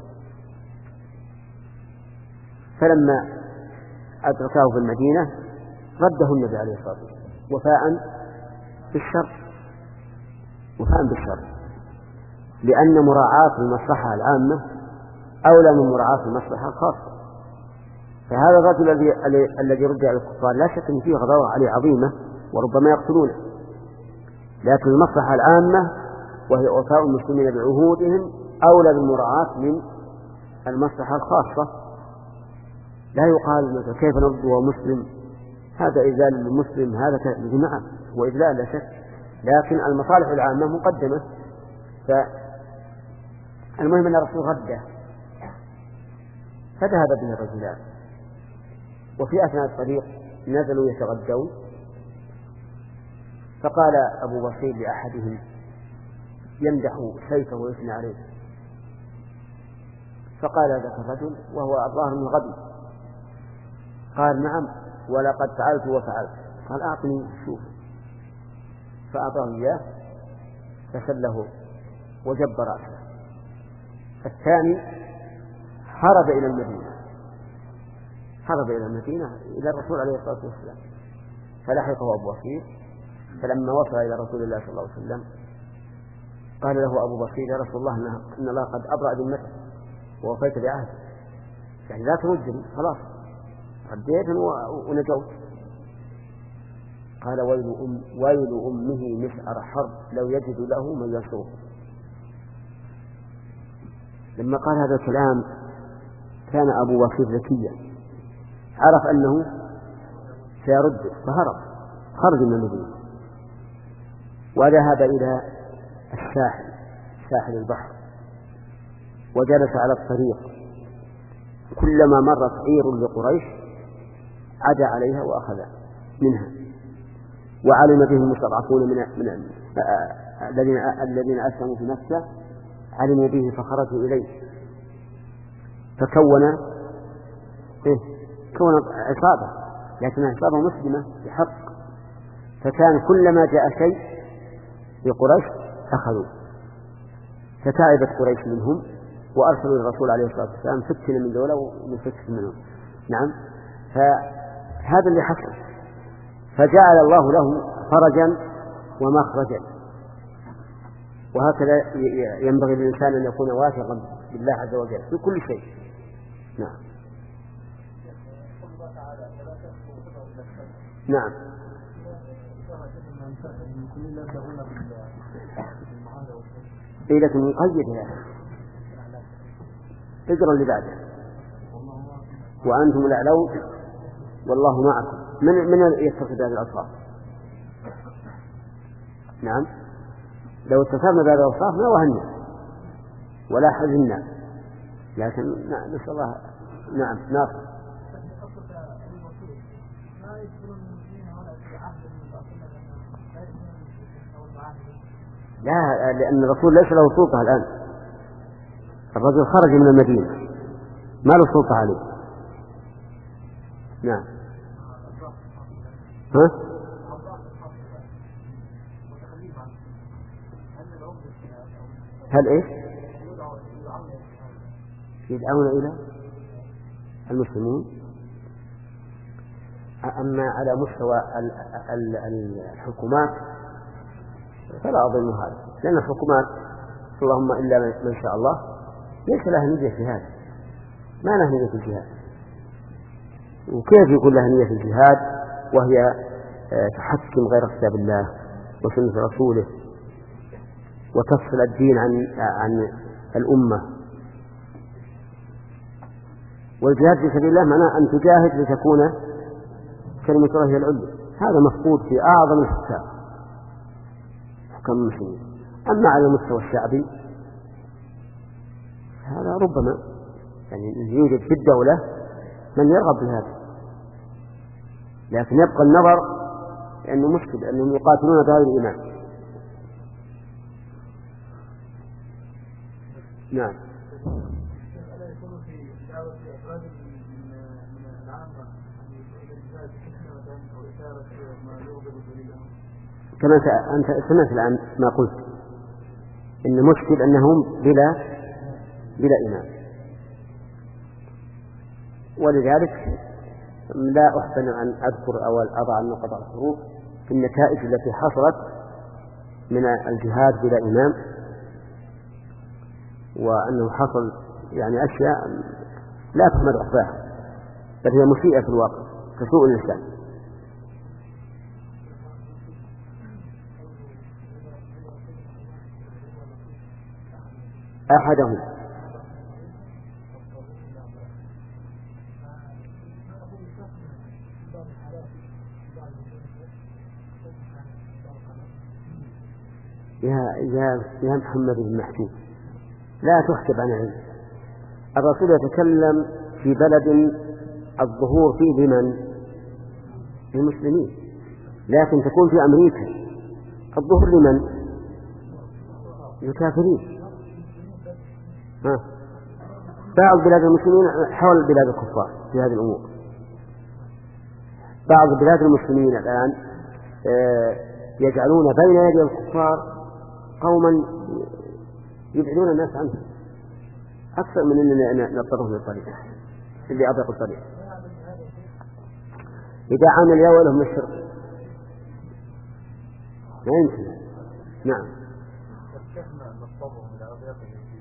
فلما أدركاه في المدينة رده النبي عليه الصلاة والسلام وفاء بالشر، وفاء بالشر، لأن مراعاة المصلحة العامة أولى من مراعاة المصلحة الخاصة. فهذا الرجل الذي الذي رد على الكفار لا شك أن فيه غضاوة عليه عظيمة وربما يقتلونه، لكن المصلحة العامة وهي وفاء المسلمين بعهودهم أولى بالمراعاة من المصلحة الخاصة. لا يقال كيف نرد وهو مسلم، هذا إذلال للمسلم، هذا جماعة وإذلال لا شك، لكن المصالح العامة مقدمة. فالمهم أن الرسول رده فذهب به الرجلان، وفي أثناء الطريق نزلوا يتغدون، فقال أبو بصير لأحدهم يمدح سيفه ويثني عليه، فقال ذاك الرجل وهو الظاهر من غبي، قال نعم ولقد فعلت وفعلت، قال أعطني شوف، فأعطاه إياه فسله وجب رأسه. الثاني هرب إلى المدينة هرب إلى المدينة إلى الرسول عليه الصلاة والسلام، فلحقه أبو بصير، فلما وصل إلى رسول الله صلى الله عليه وسلم قال له أبو بصير: يا رسول الله، إن الله قد أبرأ ذمتك ووفيت بعهدك، يعني لا تردني، خلاص رديت ونجوت. قال: ويل أم ويل أمه مسعر حرب لو يجد له من ينصره. لما قال هذا الكلام كان أبو بصير ذكيا، عرف أنه سيرد فهرب، خرج من المدينة وذهب إلى الساحل ساحل البحر، وجلس على الطريق، كلما مرت عير لقريش عدا عليها وأخذ منها، وعلم به المستضعفون من, من الذين الذين أسلموا في مكة، علموا به فخرجوا إليه، فكون إيه؟ كون عصابة، لكنها عصابة مسلمة بحق، فكان كلما جاء شيء لقريش أخذوا، فتعبت قريش منهم وأرسلوا للرسول عليه الصلاة والسلام: فتنا من دولة ونفتك منهم. نعم، فهذا اللي حصل، فجعل الله له فرجا ومخرجا. وهكذا ينبغي للإنسان أن يكون واثقا بالله عز وجل في كل شيء. نعم نعم ليلة مقيدة يا اقرأ اللي بعده: وأنتم الأعلون والله معكم. من من يتصف بهذه الأوصاف؟ نعم، لو اتصفنا بهذه الأوصاف ما وهنا ولا حزنا، لكن نسأل الله. نعم ناصر. لا، لأن الرسول ليس له سلطة الآن، الرجل خرج من المدينة ما له سلطة عليه. نعم. ها؟ هل إيش؟ يدعون إلى المسلمين. أما على مستوى الحكومات فلا أظن هذا، لأن الحكومات اللهم إلا من شاء الله ليس لها نية في هذا، ما لها نية في الجهاد. وكيف يكون لها نية في الجهاد وهي تحكم غير كتاب الله وسنة رسوله وتفصل الدين عن عن الأمة؟ والجهاد في سبيل الله معناه أن تجاهد لتكون كلمة الله هي العليا. هذا مفقود في أعظم الحكام، حكام المسلمين. أما على المستوى الشعبي هذا ربما يعني يوجد في الدولة من يرغب بهذا، لكن يبقى النظر لأنه مشكل أنهم يقاتلون بهذا الإيمان. نعم. كما أنت سمعت الآن ما قلت، إن مشكل أنهم بلا بلا إمام، ولذلك لا أحسن أن أذكر أو أضع النقط على الحروف في النتائج التي حصلت من الجهاد بلا إمام، وأنه حصل يعني أشياء لا تحمد عقباها، بل هي مسيئة في الواقع كسوء اللسان. أحدهم يا يا يا محمد بن محمود لا تحجب عن العلم. الرسول يتكلم في بلد الظهور فيه لمن؟ للمسلمين، لكن تكون في أمريكا الظهور لمن؟ للكافرين. ها. بعض بلاد المسلمين حول بلاد الكفار في هذه الأمور. بعض بلاد المسلمين الآن يجعلون بين يدي الكفار قوما يبعدون الناس عنه أكثر من أننا نضطرهم للطريق اللي أضيق الطريق. إذا عمل يولهم الشرك لا يمكن. نعم. شيخنا نضطرهم إلى أضيق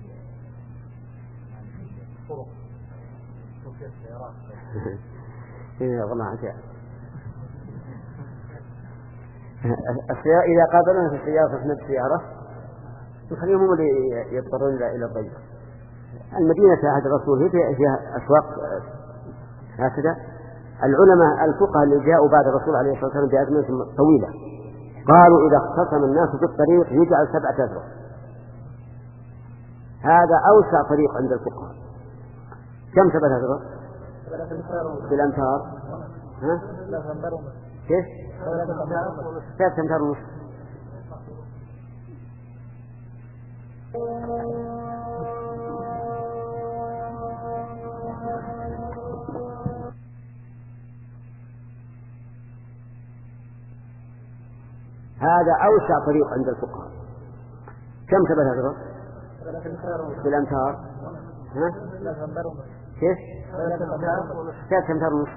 الطرق وفي السيارات. إيه والله عجائب. السيارة إذا قابلنا في السيارة في نفس السيارة نخليهم هم اللي يضطرون إلى الضيق. المدينة في عهد الرسول هي فيها أسواق هكذا. العلماء الفقهاء اللي جاءوا بعد الرسول عليه الصلاة والسلام بأزمنة طويلة قالوا إذا اختصم الناس في الطريق يجعل سبعة أذرع. هذا أوسع طريق عند الفقهاء. كم سبعة أذرع؟ في الأمتار. ها؟ كيف؟ ثلاثة أمتار ونصف. هذا أوسع طريق عند الفقهاء. كم سبعة أذرع؟ في الأمتار. ها؟ كيف؟ ثلاثة أمتار ونصف.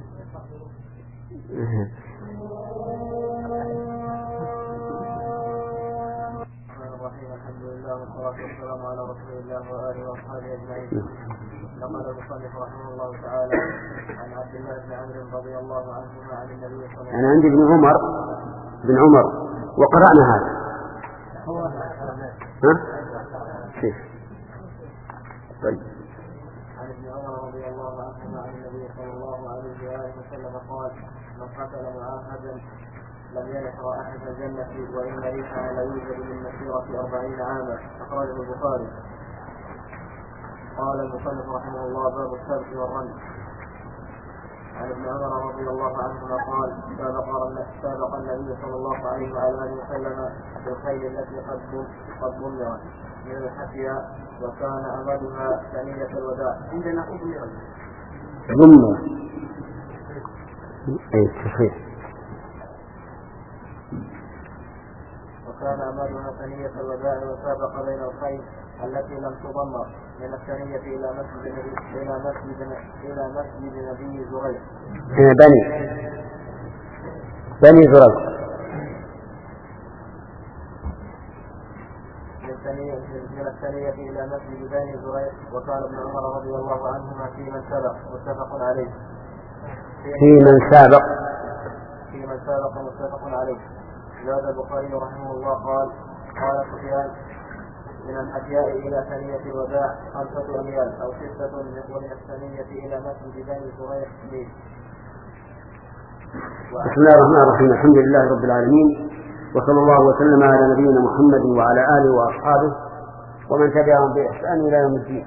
الحمد لله والصلاة والسلام على رسول الله وآله وأصحابه أجمعين. نقل المصنف رحمه الله تعالى عن عبد الله بن عمرو رضي الله عنهما عن النبي صلى الله عليه وسلم. أنا عندي ابن عمر بن عمر وقرأنا هذا. ها؟ كيف؟ طيب. عن ابن عمر رضي الله عنهما عن النبي صلى الله عليه وآله وسلم قال: من قتل معاهدا لم يرح رائحة الجنة وإن ريحها لا يوجد من مسيرة أربعين عاما. أخرجه البخاري. قال المصنف رحمه الله: باب السبق والرمي. عن ابن عمر رضي الله عنهما قال: سابق النبي صلى الله عليه وآله وسلم بالخيل التي قد ضمرت من الحفية وكان أمدها ثنية الوداع. عندنا ضمرت ضمرت أي صحيح. وكان أمدها ثنية الوداع وسابق بين الخيل التي لم تضمر من الثانية إلى مسجد إلى مسجد إلى مسجد نبي زريق. بني بني زريق. من الثانية إلى مسجد بني زريق. وكان ابن عمر رضي الله عنهما في من سبق متفق عليه. في من سابق في من سابق متفق عليه. زاد البخاري رحمه الله قال: قال سفيان: من الحفياء إلى ثنية الوداع خمسة أميال أو ستة، ومن الثانية إلى مسجد بني زريق ميل. بسم الله الرحمن الرحيم. الحمد لله رب العالمين، وصلى الله وسلم على نبينا محمد وعلى آله وأصحابه ومن تبعهم بإحسان إلى يوم الدين.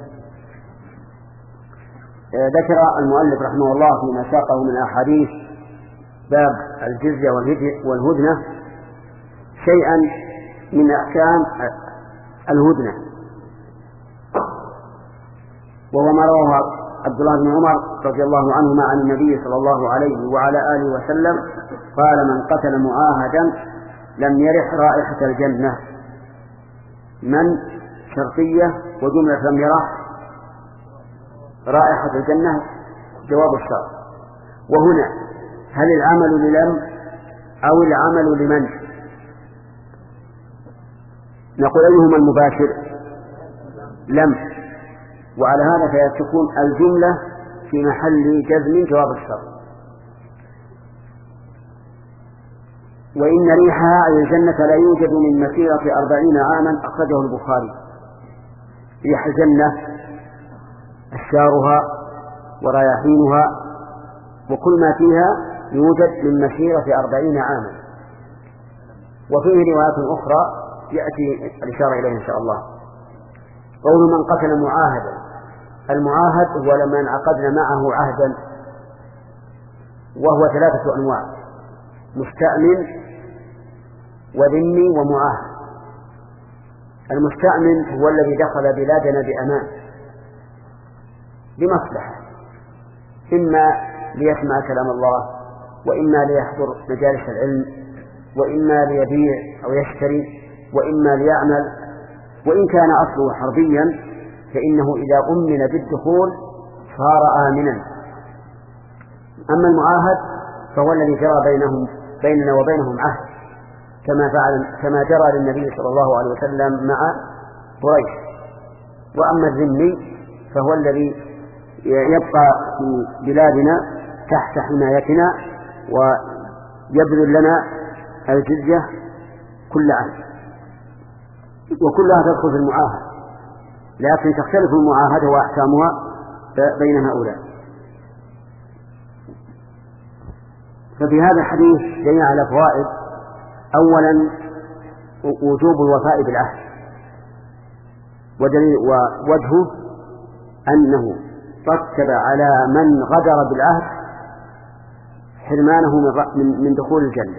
ذكر المؤلف رحمه الله فيما ساقه من أحاديث باب الجزية والهدنة شيئا من أحكام الهدنة، وهو ما رواه عبد الله بن عمر رضي الله عنهما عن النبي صلى الله عليه وعلى آله وسلم قال: من قتل معاهدا لم يرح رائحة الجنة. من شرطية وجملة لم يرح رائحة الجنة جواب الشرط. وهنا هل العمل للم أو العمل لمن؟ نقول أيهما المباشر؟ لم. وعلى هذا فتكون الجملة في محل جزم جواب الشرط. وإن ريحها أي الجنة لا يوجد من مسيرة أربعين عاما. أخرجه البخاري. ريح الجنة أشجارها ورياحينها وكل ما فيها يوجد من مسيرة أربعين عاما. وفيه روايات أخرى يأتي الإشارة إليه إن شاء الله. قول من قتل معاهدا، المعاهد هو لمن عقدنا معه عهدا، وهو ثلاثة أنواع: مستأمن وذمي ومعاهد. المستأمن هو الذي دخل بلادنا بأمان بمصلحة، إما ليسمع كلام الله وإما ليحضر مجالس العلم وإما ليبيع أو يشتري وإما ليعمل، وإن كان أصله حربيا فإنه إذا أمن بالدخول صار آمنا. أما المعاهد فهو الذي جرى بينهم بيننا وبينهم عهد كما فعل كما جرى للنبي صلى الله عليه وسلم مع قريش. وأما الذمي فهو الذي يبقى في بلادنا تحت حمايتنا ويبذل لنا الجزية كل عام، وكلها تدخل في المعاهد، لكن تختلف المعاهدة وأحكامها بين هؤلاء. ففي هذا الحديث دليل على فوائد. أولا وجوب الوفاء بالعهد، ووجهه أنه رتب على من غدر بالعهد حرمانه من دخول الجنة،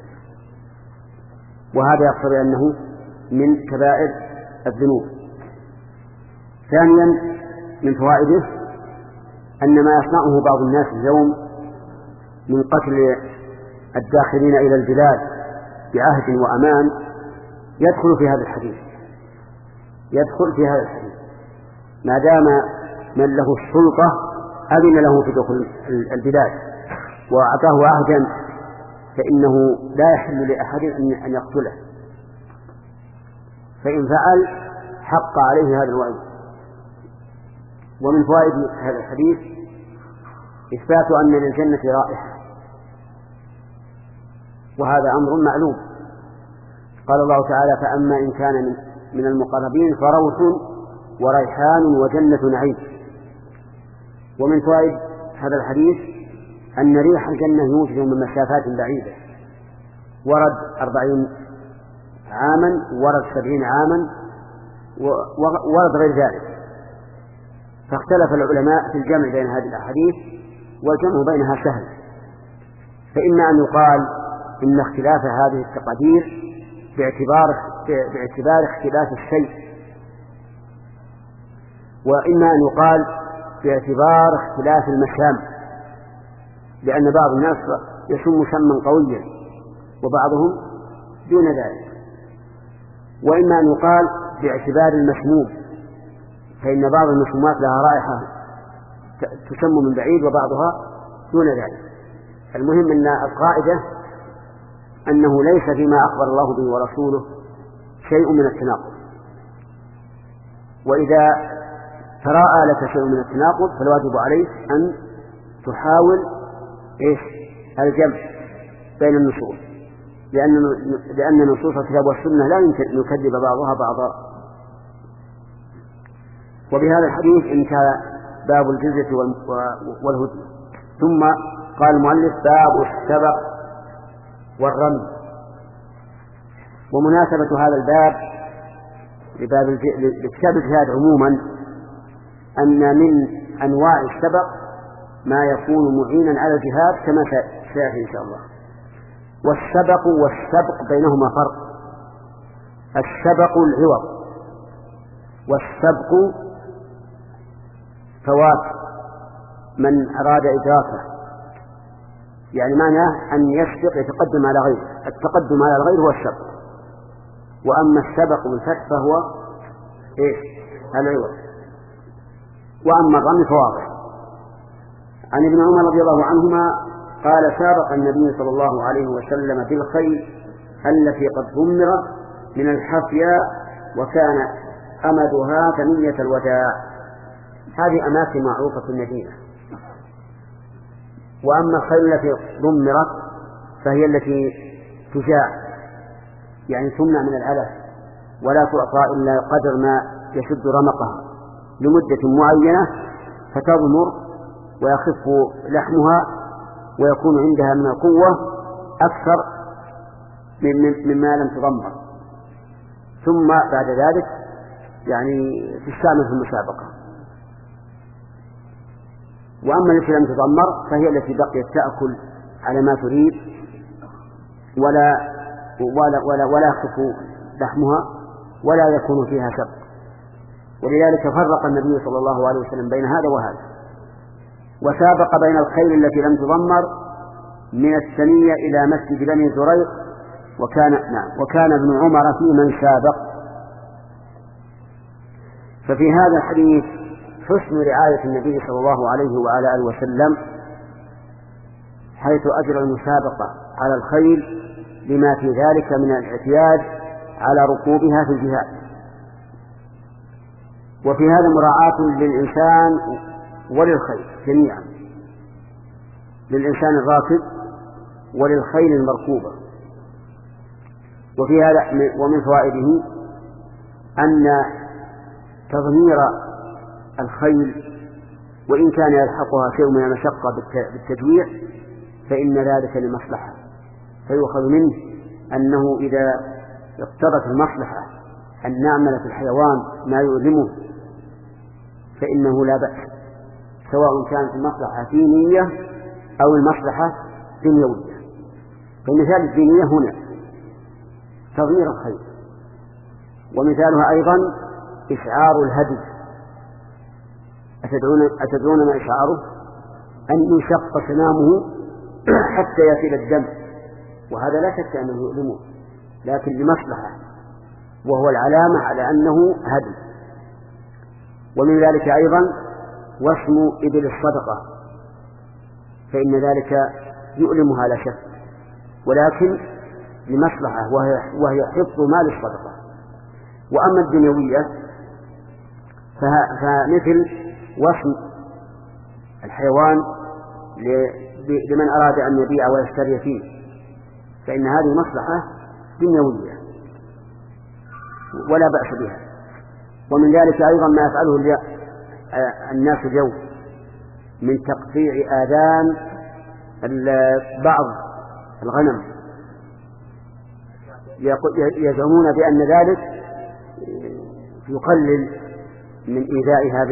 وهذا يقتضي أنه من كبائر الذنوب. ثانيا من فوائده أن ما يصنعه بعض الناس اليوم من قتل الداخلين إلى البلاد بعهد وأمان يدخل في هذا الحديث، يدخل في هذا الحديث ما دام من له السلطة أذن له في دخول البلاد وأعطاه عهدا، فإنه لا يحل لأحد أن يقتله، فإن فعل حق عليه هذا الوعيد. ومن فوائد هذا الحديث إثبات أن للجنة رائحة، وهذا أمر معلوم. قال الله تعالى: فأما إن كان من المقربين فروح وريحان وجنة نعيم. ومن فوائد هذا الحديث أن ريح الجنة يوجد من مسافات بعيدة، ورد أربعين عاما، ورد سبعين عاما، ورد غير ذلك. فاختلف العلماء في الجمع بين هذه الأحاديث، والجمع بينها سهل. فإما أن يقال إن اختلاف هذه التقادير باعتبار باعتبار اختلاف الشيء، وإما أن يقال باعتبار اختلاف المشام، لأن بعض الناس يشم شما قويا وبعضهم دون ذلك. وإما أن يقال باعتبار المشموم، فإن بعض المشمومات لها رائحة تشم من بعيد وبعضها دون ذلك. المهم أن القاعدة أنه ليس فيما أخبر الله به ورسوله شيء من التناقض، وإذا تراءى لك شيء من التناقض فالواجب عليك أن تحاول إيش الجمع بين النصوص، لأن لأن نصوص الكتاب والسنة لا يمكن أن يكذب بعضها بعضا. وبهذا الحديث انتهى باب الجزية والهدية. ثم قال المؤلف: باب السبق والرمي. ومناسبة هذا الباب لباب لكتاب الجهاد عموما أن من أنواع السبق ما يكون معينا على الجهاد كما سيأتي إن شاء الله. والسبق والسبق بينهما فرق. السبق العوض، والسبق فوات من أراد إدراكه، يعني معناه أن يسبق يتقدم على غيره. التقدم على الغير هو السبق. وأما السبق بالفتح فهو إيش العوض. وأما الرمي فواضح. عن ابن عمر رضي الله عنهما قال: سابق النبي صلى الله عليه وسلم بالخيل التي قد ضمر من الحفيا وكان أمدها ثنية الوداع. هذه أماكن معروفة في المدينة. وأما الخيل التي ضمرت فهي التي تجاع، يعني تمنع من العلف ولا تعطى إلا قدر ما يشد رمقها لمدة معينة فتضمر ويخف لحمها ويكون عندها من القوة أكثر مما لم تضمر، ثم بعد ذلك يعني تستعمل في المسابقة. وأما التي لم تضمر فهي التي بقيت تأكل على ما تريد ولا ولا ولا, ولا يخف لحمها ولا يكون فيها سبق. ولذلك فرق النبي صلى الله عليه وسلم بين هذا وهذا، وسابق بين الخيل التي لم تضمر من الثنية إلى مسجد بني زريق وكان نعم وكان ابن عمر في من سابق. ففي هذا الحديث حسن رعاية النبي صلى الله عليه وعلى آله وسلم حيث أجرى المسابقة على الخيل لما في ذلك من الاعتياد على ركوبها في الجهاد. وفي هذا مراعاة للإنسان وللخيل جميعا، للإنسان الراكب وللخيل المركوبة. وفي هذا ومن فوائده أن تضمير الخيل وإن كان يلحقها شيء من المشقة بالتجويع فإن ذلك لمصلحة، فيؤخذ منه أنه إذا اقتضت المصلحة أن نعمل في الحيوان ما يؤلمه فإنه لا بأس، سواء كانت المصلحة دينية أو المصلحة دنيوية. فمثال الدينية هنا تغيير الخير، ومثالها أيضا إشعار الهدي. أتدرون, أتدرون ما إشعاره؟ أن يشق سنامه حتى يصل الدم، وهذا لا شك أنه يؤلمه لكن لمصلحة، وهو العلامة على أنه هدي. ومن ذلك أيضا وسم إبل الصدقة، فإن ذلك يؤلمها لا شك، ولكن لمصلحة وهي, وهي حفظ مال الصدقة. وأما الدنيوية فمثل وسم الحيوان لمن أراد أن يبيع ويشتري فيه، فإن هذه مصلحة دنيوية ولا بأس بها. ومن ذلك أيضا ما يفعله الناس اليوم من تقطيع آذان بعض الغنم، يزعمون بأن ذلك يقلل من إيذائها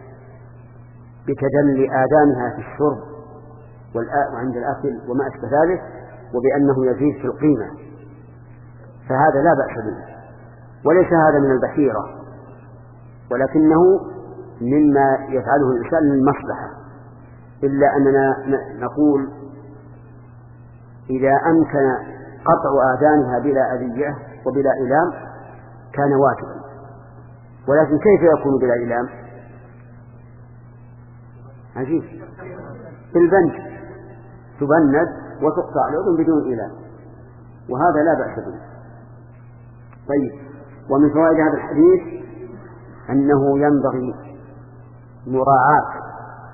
بتدلي آذانها في الشرب وعند الأكل وما أشبه ذلك، وبأنه يزيد في القيمة، فهذا لا بأس به، وليس هذا من البحيرة، ولكنه مما يفعله الإنسان للمصلحة. إلا أننا نقول إذا أمكن قطع آذانها بلا أذية وبلا إلام كان واجبا، ولكن كيف يكون بلا إلام؟ عجيب، بالبند تبند وتقطع الأذن بدون إلام، وهذا لا بأس به. طيب، ومن فوائد هذا الحديث أنه ينبغي مراعاة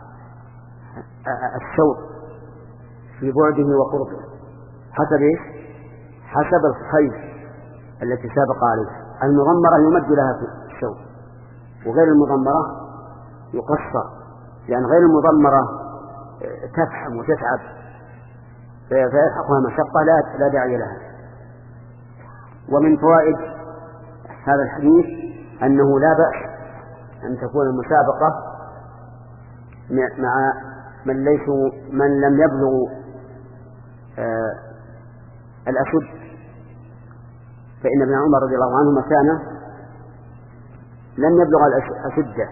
الشوط في بعده وقربه حسب إيش؟ حسب الخيل التي سابق عليها. المضمرة يمد لها في الشوط، وغير المضمرة يقصر، لأن غير المضمرة تفحم وتتعب فيلحقها مشقة لا لا داعي لها. ومن فوائد هذا الحديث أنه لا بأس أن تكون المسابقة مع من ليسوا من لم يبلغوا آه الأشد، فإن ابن عمر رضي الله عنهما كان لم يبلغ الأشدة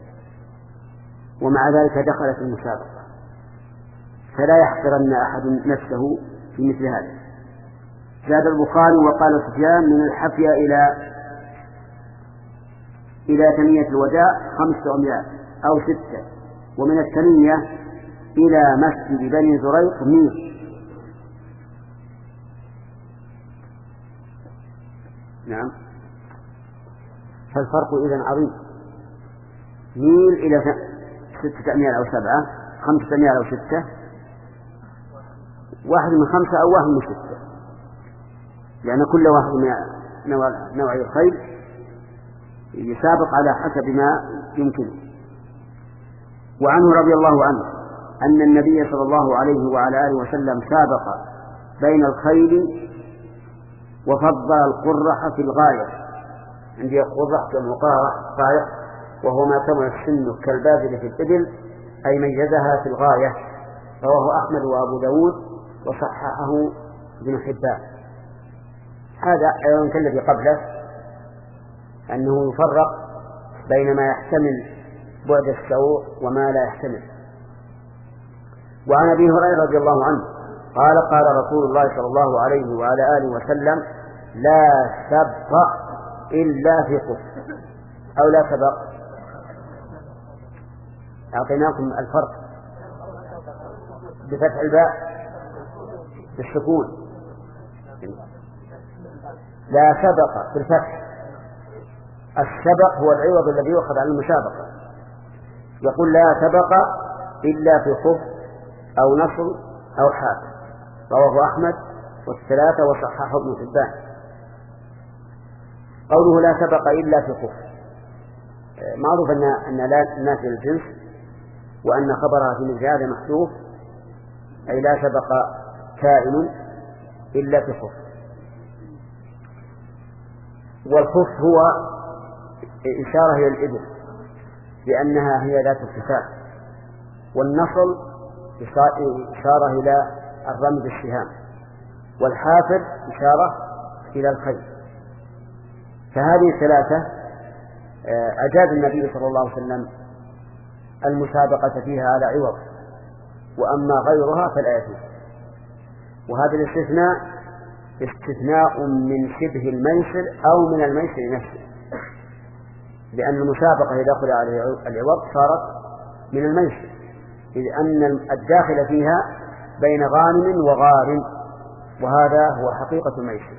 ومع ذلك دخل في المسابقة، فلا يحقرن أحد نفسه في مثل هذا. زاد البخاري وقال سفيان من الحفية إلى إلى ثنية الوداع خمسة أميال أو ستة، ومن الثنية إلى مسجد بني زريق ميل. نعم، فالفرق إذن عظيم، ميل إلى ستة أميال أو سبعة، خمسة أميال أو ستة، واحد من خمسة أو واحد من ستة، لأن كل واحد من نوع الخيل يسابق على حسب ما يمكنه. وعنه رضي الله عنه أن النبي صلى الله عليه وعلى آله وسلم سابق بين الخيل وفضل القرح في الغاية. عندي القرح كالمقارح، وهو ما كمل السن كالبازل في الإبل، أي ميزها في الغاية. رواه أحمد وأبو داود وصححه ابن حبان. هذا أيضا كالذي قبله، أنه يفرق بين ما يحتمل بعد السوء وما لا يحتمل. وعن أبي هريرة رضي الله عنه قال قال رسول الله صلى الله عليه وعلى آله وسلم لا سبق إلا في خف أو لا سبق. أعطيناكم الفرق بفتح الباء بالسكون. لا سبق بالفتح. السبق هو العوض الذي يؤخذ عن المسابقة. يقول لا سبق إلا في خف أو نصر أو حافظ. رواه أحمد والثلاثة وصححه ابن حبان. قوله لا سبق إلا في خف معروف أن أن لا نافي الجنس وأن خبرها في مثل هذا محذوف، أي لا سبق كائن إلا في خف. والخف هو إشارة إلى الإبل لأنها هي ذات ارتفاع، والنصل إشارة إلى الرمي بالسهام، والحافر إشارة إلى الخيل. فهذه الثلاثة أجاز النبي صلى الله عليه وسلم المسابقة فيها على عوض، وأما غيرها فلا يجوز. وهذا الاستثناء استثناء من شبه الميسر أو من الميسر نفسه، لأن المسابقة إذا دخل على العوض صارت من الميسر، إذ أن الداخل فيها بين غانم وغارم، وهذا هو حقيقة الميسر.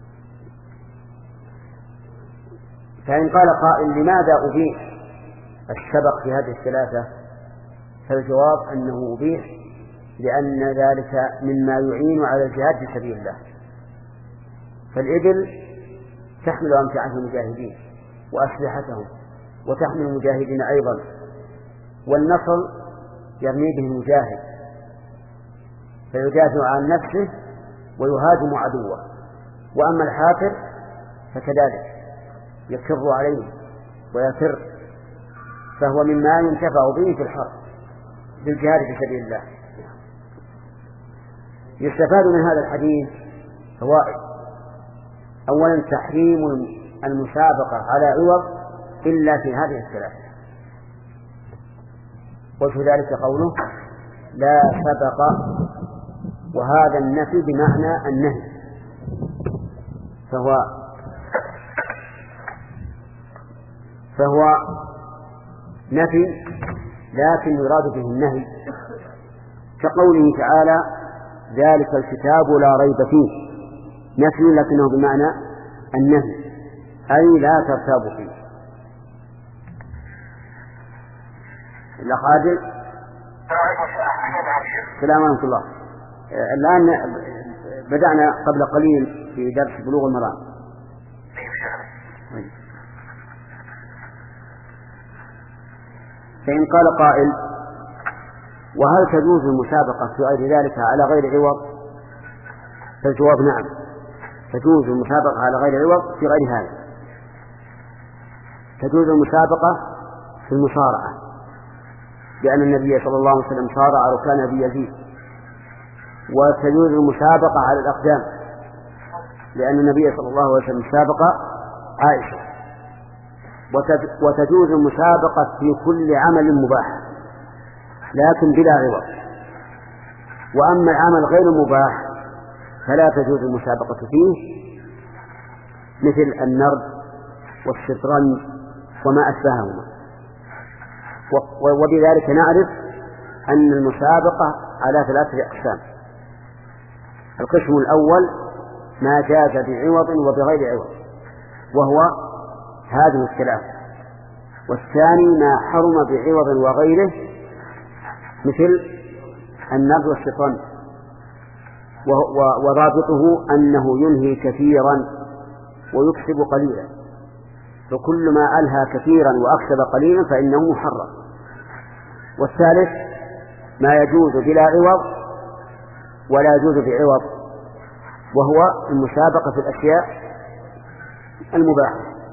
فإن قال قائل لماذا أبيح السبق في هذه الثلاثة؟ فالجواب أنه أبيح لأن ذلك مما يعين على الجهاد في سبيل الله. فالإبل تحمل أمتعة المجاهدين وأسلحتهم وتحمل المجاهدين أيضا، والنصل يرمي به المجاهد فيدافع عن نفسه ويهاجم عدوه. وأما الحافر فكذلك يكر عليه ويفر، فهو مما ينتفع به في الحرب بالجهاد في سبيل الله. يستفاد من هذا الحديث فوائد. أولا تحريم المسابقة على عوض إلا في هذه الثلاثة، وفي ذلك قوله لا سبق، وهذا النفي بمعنى النهي، فهو فهو نفي لكن يراد به النهي، كقوله تعالى ذلك الكتاب لا ريب فيه، نفي لكنه بمعنى النهي، أي لا ترتاب فيه. الأخ عادل. السلام ورحمة الله. الآن بدأنا قبل قليل في درس بلوغ المرام. فإن قال قائل وهل تجوز المسابقة في غير ذلك على غير عوض؟ فالجواب نعم، تجوز المسابقة على غير عوض في غير هذا. تجوز المسابقة في المصارعة، لأن النبي صلى الله عليه وسلم صارع ركان أبي يزيد. وتجوز المسابقة على الأقدام، لأن النبي صلى الله عليه وسلم سابق عائشة. وتجوز المسابقة في كل عمل مباح لكن بلا عوض. وأما العمل غير مباح فلا تجوز المسابقة فيه، مثل النرد والشطرنج وما أشبههما. وبذلك نعرف أن المسابقة على ثلاثة أقسام. القسم الأول ما جاز بعوض وبغير عوض وهو هذه الثلاثة، والثاني ما حرم بعوض وغيره مثل النرد والشطرنج، وضابطه أنه ينهي كثيرا ويكسب قليلا، فكل ما ألهى كثيرا وأكسب قليلا فإنه محرم. والثالث ما يجوز بلا عوض ولا يجوز بعوض، وهو المسابقة في الأشياء المباحة.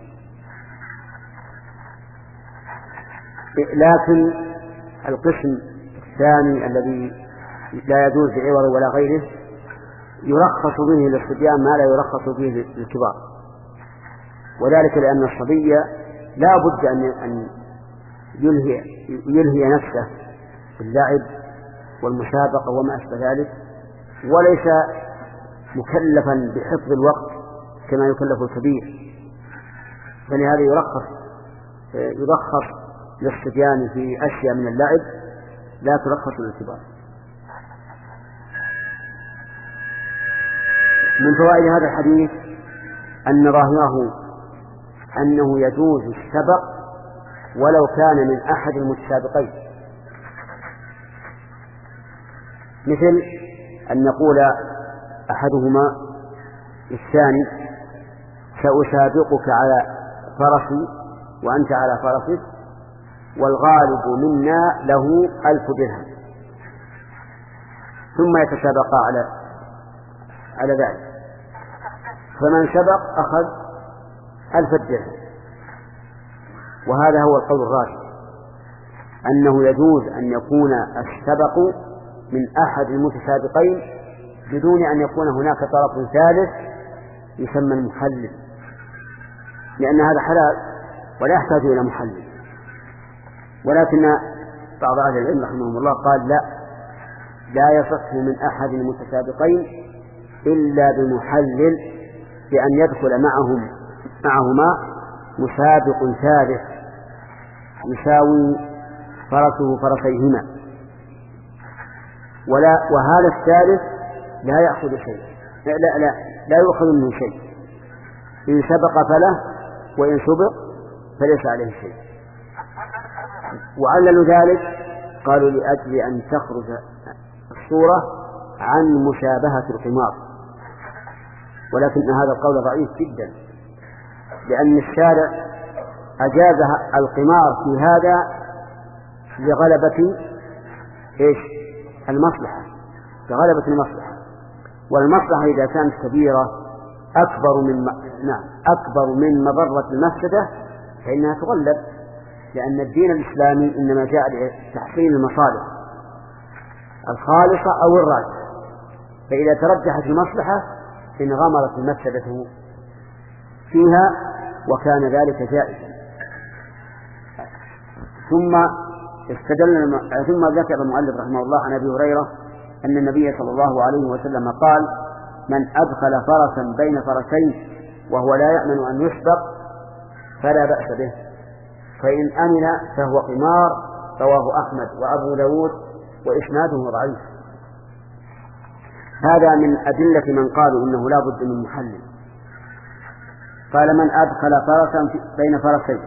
لكن القسم الثاني الذي لا يجوز بعوض ولا غيره يرخص به للصبيان ما لا يرخص به للكبار، وذلك لأن الصبي لا بد أن يلهي, يلهي نفسه باللعب والمسابقة وما أشبه ذلك وليس مكلفا بحفظ الوقت كما يكلف الكبير، فلهذا يرخص يرخص للصبيان في أشياء من اللعب لا ترخص للكبار. من فوائد هذا الحديث أن ظاهره أنه يجوز السبق ولو كان من أحد المتسابقين، مثل أن يقول أحدهما الثاني سأسابقك على فرسي وأنت على فرسك والغالب منا له ألف درهم، ثم يتسابقا على على ذلك، فمن سبق أخذ ألف درهم. وهذا هو القول الراجح أنه يجوز أن يكون السبق من أحد المتسابقين بدون أن يكون هناك طرف ثالث يسمى المحلل، لأن هذا حلال ولا يحتاج إلى محلل. ولكن بعض أهل العلم رحمهم الله قال لا لا يصح من أحد المتسابقين إلا بمحلل، بأن يدخل معهم معهما مسابق ثالث يساوي فرسه فرسيهما، ولا وهذا الثالث لا يأخذ شيء، لا لا لا, لا يأخذ منه شيء، إن سبق فله وإن سبق فليس عليه شيء. وعللوا ذلك قالوا لأجل أن تخرج الصورة عن مشابهة القمار، ولكن هذا القول ضعيف جدا، لأن الشارع أجاز القمار في هذا لغلبة إيش؟ المصلحة، لغلبة المصلحة، والمصلحة إذا كانت كبيرة أكبر من نعم أكبر من مضرة المفسدة فإنها تغلب، لأن الدين الإسلامي إنما جاء لتحصيل المصالح الخالصة أو الراجحة، فإذا ترجحت المصلحة انغمرت المفسدة فيها وكان ذلك جائزا. ثم استدل ثم ذكر المؤلف رحمه الله عن أبي هريرة أن النبي صلى الله عليه وسلم قال: من أدخل فرسا بين فرسين وهو لا يأمن أن يسبق فلا بأس به، فإن أمن فهو قمار. رواه أحمد وأبو داود وإسناده ضعيف. هذا من أدلة من قالوا إنه لا بد من محلل. قال: من أدخل فرسا بين فرسين،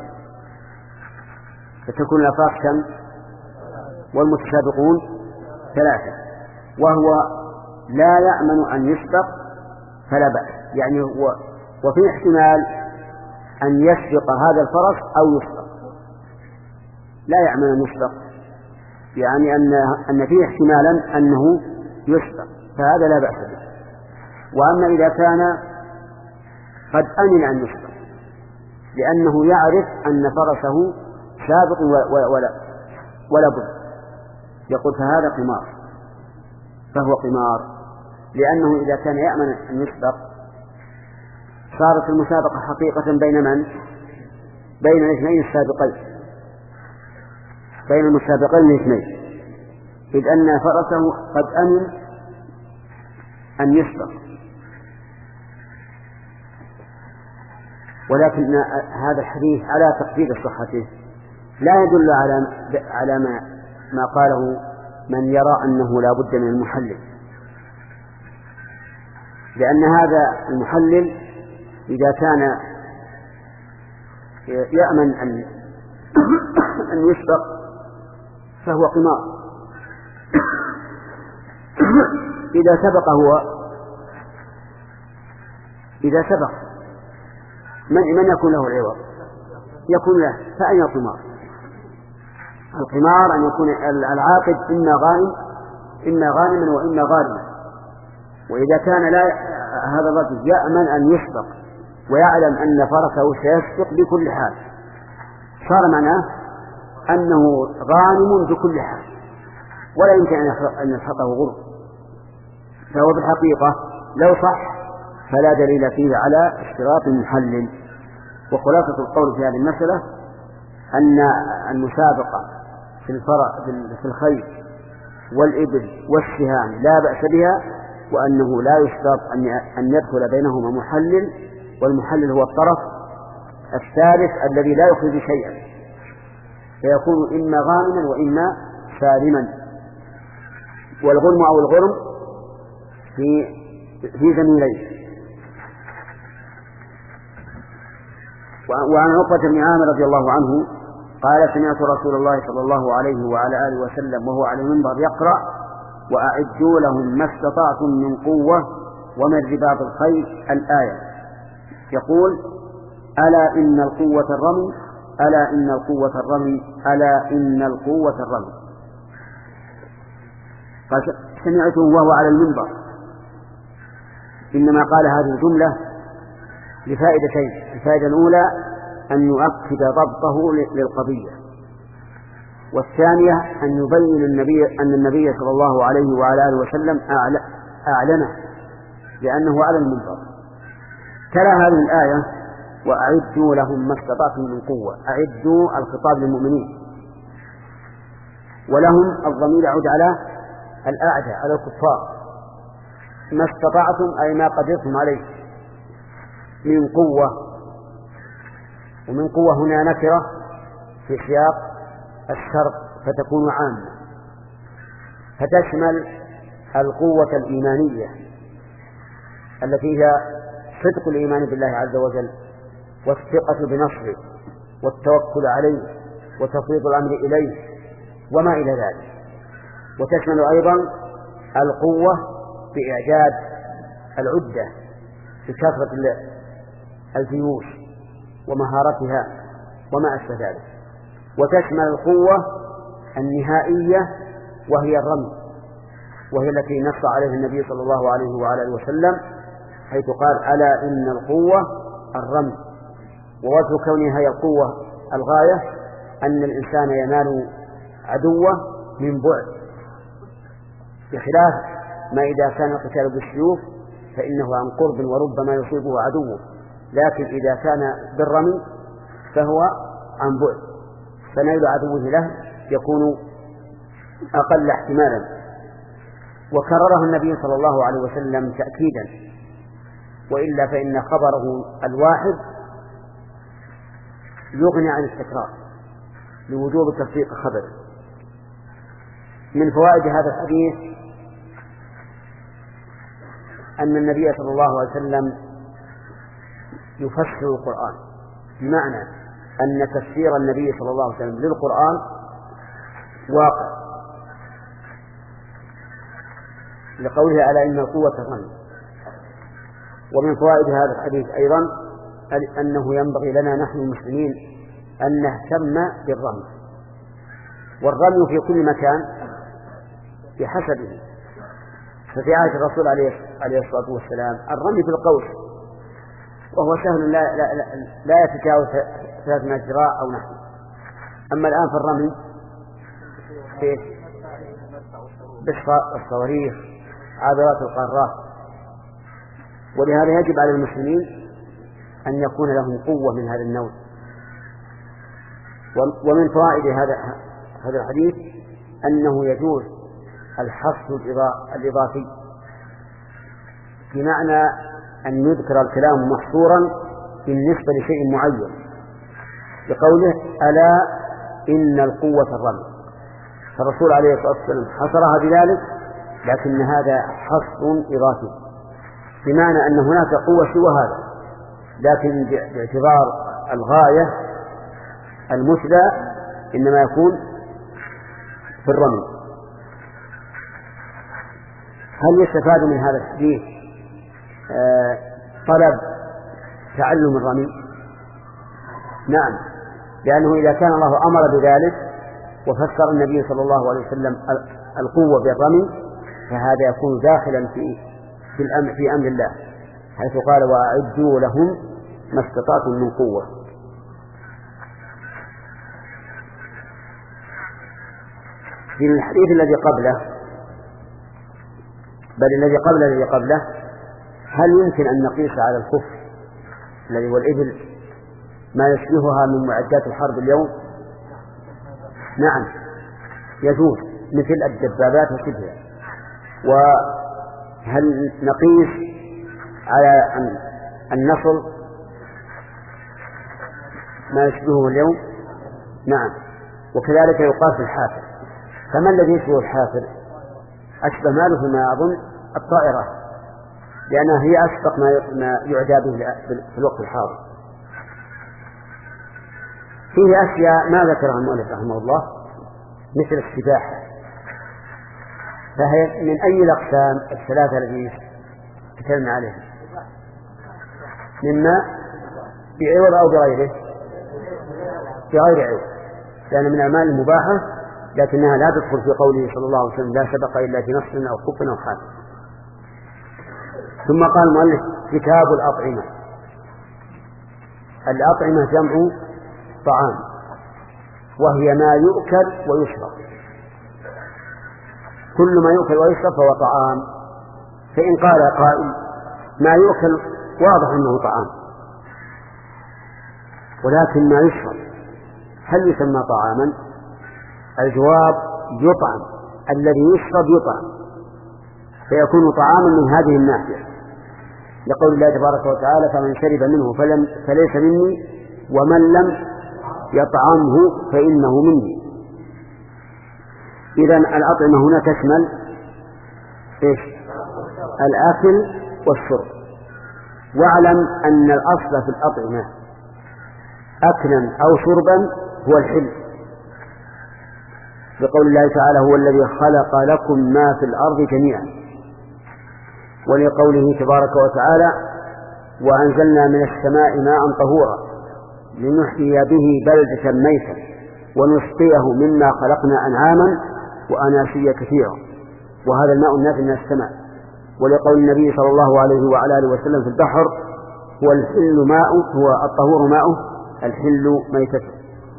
فتكون الأفراس كم؟ والمتسابقون ثلاثة، وهو لا يأمن أن يسبق فلا بأس، يعني هو وفي احتمال أن يسبق هذا الفرس أو يسبق، لا يأمن أن يسبق، يعني أن أن فيه احتمالا أنه يسبق، فهذا لا بأس به. وأما إذا كان قد أمن أن يسبق لأنه يعرف أن فرسه سابق ولا ولا بد، يقول فهذا قمار، فهو قمار، لأنه إذا كان يأمن أن يسبق صارت المسابقة حقيقة بين من؟ بين الاثنين السابقين، بين المسابقين الاثنين، إذ أن فرسه قد أمن أن يسبق. ولكن هذا الحديث على تقدير صحته لا يدل على على ما ما قاله من يرى أنه لا بد من المحلل، لأن هذا المحلل إذا كان يأمن أن أن يسبق فهو قمار. إذا سبق هو إذا سبق من من يكون له العوض؟ يكون له، فأين القمار؟ القمار أن يكون العاقد إما غانم إما غانما وإما غارما. وإذا كان لا هذا الرجل يأمن أن يسبق ويعلم أن فرسه سيسبق بكل حال، صار معناه أنه غانم بكل حال ولا يمكن أن يلحقه غرب، فهو بالحقيقة لو صح فلا دليل فيه على اشتراط المحلل. وخلاصة القول في هذه المسألة أن المسابقة في الفرع في الخيل والإبل والسهام لا بأس بها وأنه لا يشترط أن يدخل بينهما محلل، والمحلل هو الطرف الثالث الذي لا يخرج شيئا، فيكون إما غانما وإما سالما. والغنم أو الغرم في في زميلين. وعن عقبة بن عامر رضي الله عنه قال سمعت رسول الله صلى الله عليه وعلى آله وسلم وهو على المنبر يقرأ: وأعدوا لهم ما استطعتم من قوة ومن رباط الخيل، الآية. يقول: ألا إن القوة الرمي، ألا إن القوة الرمي، ألا إن القوة الرمي. سمعته وهو على المنبر، إنما قال هذه الجملة لفائدتين: الفائدة الأولى أن يؤكد ضبطه للقضية، والثانية أن يبين النبي أن النبي صلى الله عليه وعلى آله وسلم أعلنه لأنه على المنبر. تلا هذه الآية: وأعدوا لهم ما استطعتم من قوة. أعدوا الخطاب للمؤمنين، ولهم الضمير يعود على الأعداء، على الكفار. ما استطعتم أي ما قدرتم عليه من قوة، ومن قوة هنا نكرة في سياق الشرط فتكون عامة، فتشمل القوة الإيمانية التي هي صدق الإيمان بالله عز وجل، والثقة بنصره، والتوكل عليه، وتفويض الأمر إليه، وما إلى ذلك. وتشمل أيضا القوة بإعداد العدة بكثرة الجيوش ومهارتها وما أشبه ذلك. وتشمل القوة النهائية وهي الرمي، وهي التي نص عليها النبي صلى الله عليه وعلى آله وسلم حيث قال: ألا إن القوة الرمي. ووجه كونها هي القوة الغاية أن الإنسان ينال عدوه من بعد، بخلاف ما إذا كان القتال بالسيوف فإنه عن قرب وربما يصيبه عدوه، لكن إذا كان بالرمي فهو عن بعد، فنيل عدوه له يكون أقل احتمالا. وكرره النبي صلى الله عليه وسلم تأكيدا، وإلا فإن خبره الواحد يغني عن التكرار لوجوب تصديق خبره. من فوائد هذا الحديث أن النبي صلى الله عليه وسلم يفسر القرآن، بمعنى أن تفسير النبي صلى الله عليه وسلم للقرآن واقع، لقوله: ألا إن القوة الرمي. ومن فوائد هذا الحديث أيضا أنه ينبغي لنا نحن المسلمين أن نهتم بالرمي، والرمي في كل مكان بحسبه. ففي عهد الرسول عليه الصلاة والسلام الرمي بالقوس، وهو سهل لا, لا, لا, لا يتجاوز ثلاثمائة ذراع أو نحو. أما الآن في الرمي بالصواريخ عابرات القارات. ولهذا يجب على المسلمين أن يكون لهم قوة من هذا النوع. ومن فوائد هذا هذا الحديث أنه يجوز الحصر الإضافي، بمعنى أن يذكر الكلام محصورا بالنسبة لشيء معين، بقوله: ألا إن القوة الرمي. فالرسول عليه الصلاة والسلام حصرها بذلك، لكن هذا حصر إضافي، بمعنى أن هناك قوة سوى هذا، لكن باعتبار الغاية المثلى إنما يكون في الرمي. هل يستفاد من هذا الحديث آه طلب تعلم الرمي؟ نعم، لأنه إذا كان الله أمر بذلك وفسر النبي صلى الله عليه وسلم القوة بالرمي، فهذا يكون داخلا في في الأمر في أمر الله، حيث قال: وأعدوا لهم ما استطعتم من قوة. في الحديث الذي قبله بل الذي قبل الذي قبله هل يمكن أن نقيس على الخف الذي هو الإبل ما يشبهها من معدات الحرب اليوم؟ نعم يجوز، مثل الدبابات وشبهها. هل نقيس على النصل ما يشبهه اليوم؟ نعم. وكذلك يقاس الحافر. فما الذي يشبه الحافر؟ أشبه ماله فيما أظن الطائرة، لأنها هي أسبق ما يعدى به في الوقت الحاضر. فيه أشياء ما ذكرها المؤلف رحمه الله مثل السباحة، فهي من أي الأقسام الثلاثة التي تكلمنا عليها؟ مما بعوض أو بغيره؟ بغير عوض، لأن من الأعمال المباحة، لكنها لا تدخل في قوله صلى الله عليه وسلم لا سبق إلا في نصر أو خف أو حال. ثم قال المؤلف كتاب الأطعمة. الأطعمة جمع طعام، وهي ما يؤكل ويشرب. كل ما يؤكل ويشرب فهو طعام. فإن قال قائل ما يؤكل واضح أنه طعام، ولكن ما يشرب هل يسمى طعاما؟ الجواب يطعم، الذي يشرب يطعم، فيكون طعاما من هذه الناحية، لقول الله تبارك وتعالى فمن شرب منه فلم فليس مني ومن لم يطعمه فإنه مني. إذن الأطعمة هنا تشمل إيش؟ الأكل والشرب. واعلم أن الأصل في الأطعمة أكلا أو شربا هو الحل، بقول الله تعالى هو الذي خلق لكم ما في الأرض جميعا، ولقوله تبارك وتعالى وأنزلنا من السماء ماء طهورا لنحيي به بلدة ميتا ونسقيه مما خلقنا أنعاما وأناسيا كثيرا، وهذا الماء النازل من السماء. ولقول النبي صلى الله عليه وعلى آله وسلم في البحر هو الحل ماء هو الطهور ماءه الحل ميتته.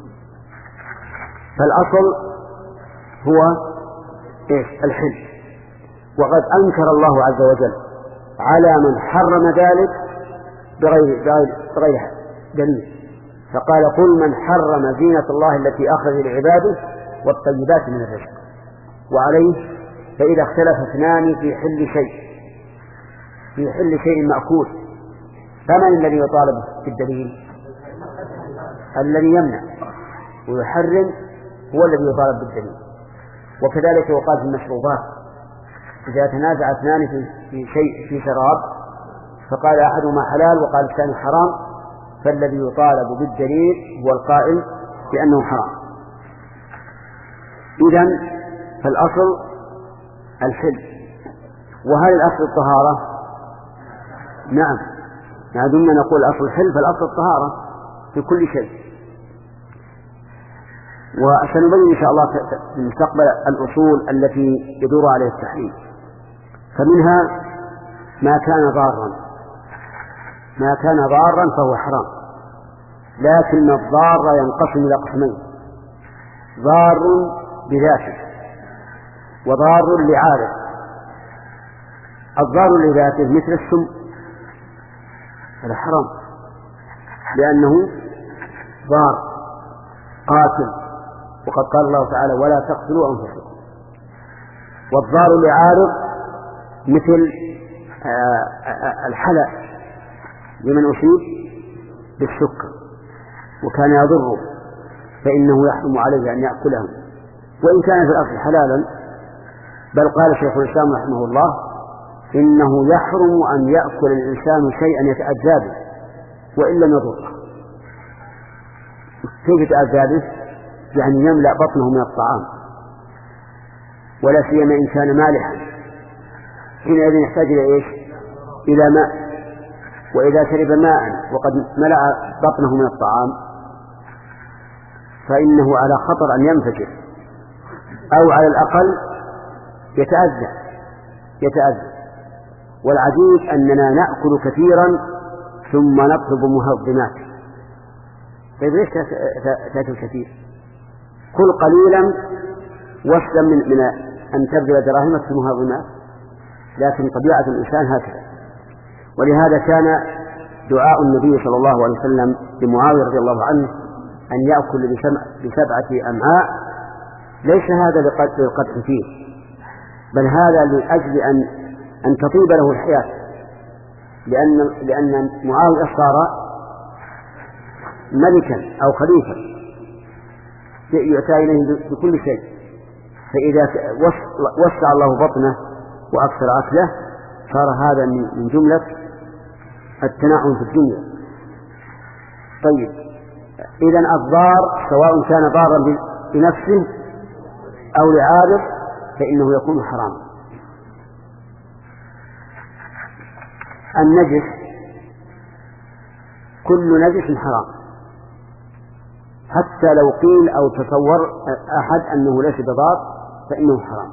فالأصل هو إيش؟ الحل. وقد أنكر الله عز وجل على من حرم ذلك بغير, بغير, بغير دليل، فقال قل من حرم زينة الله التي أخرج لعباده والطيبات من الرزق. وعليه فإذا اختلف اثنان في حل شيء في حل شيء مأكول فمن الذي يطالب بالدليل؟ الذي يمنع ويحرم هو الذي يطالب بالدليل. وكذلك يقال في المشروبات إذا تنازع اثنان في شيء في شراب فقال أحدهما حلال وقال الثاني حرام، فالذي يطالب بالدليل هو القائل بأنه حرام. إذن فالأصل الحل. وهل الأصل الطهارة؟ نعم، ما دمنا نقول الأصل الحل فالأصل الطهارة في كل شيء. وسنبين إن شاء الله في المستقبل الأصول التي يدور عليها التحريم. فمنها ما كان ضارا ما كان ضارا فهو حرام، لكن الضار ينقسم إلى قسمين: ضار بذاته وضار لعارض. الضار لذاته مثل السم هذا حرام لأنه ضار قاتل، وقد قال الله تعالى ولا تقتلوا أنفسكم. والضار لعارض مثل الحلى لمن أصيب بالسكر وكان يضره فإنه يحرم عليه أن يأكله وإن كان في الأصل حلالا، بل قال شيخ الإسلام رحمه الله إنه يحرم أن يأكل الإنسان شيئا يتأذى به وإن لم يضره. كيف يتأذى به؟ يعني يملأ بطنه من الطعام، ولا سيما إن كان مالحا حينئذ يحتاج إلى إيش؟ إلى ماء. وإذا شرب ماء وقد ملأ بطنه من الطعام فإنه على خطر أن ينفجر أو على الأقل يتأذى يتأذى والعجيب أننا نأكل كثيرا ثم نطلب مهضمات. طيب ليش تأكل كثير؟ كل قليلا واسلم من, من أن تبذل دراهمك في مهضمات، لكن طبيعة الإنسان هكذا. ولهذا كان دعاء النبي صلى الله عليه وسلم لمعاوية رضي الله عنه أن يأكل بسبعة أمعاء، ليس هذا للقدح فيه، بل هذا لأجل أن أن تطيب له الحياة، لأن لأن معاوية صار ملكا أو خليفة يؤتى إليه بكل شيء، فإذا وسع الله بطنه وأكثر أكله صار هذا من جملة التنعم في الدنيا. طيب، إذن الضار سواء كان ضارا بنفسه أو لعارض فإنه يكون حراما. النجس كل نجس حرام، حتى لو قيل أو تصور أحد أنه ليس بضار فإنه حرام،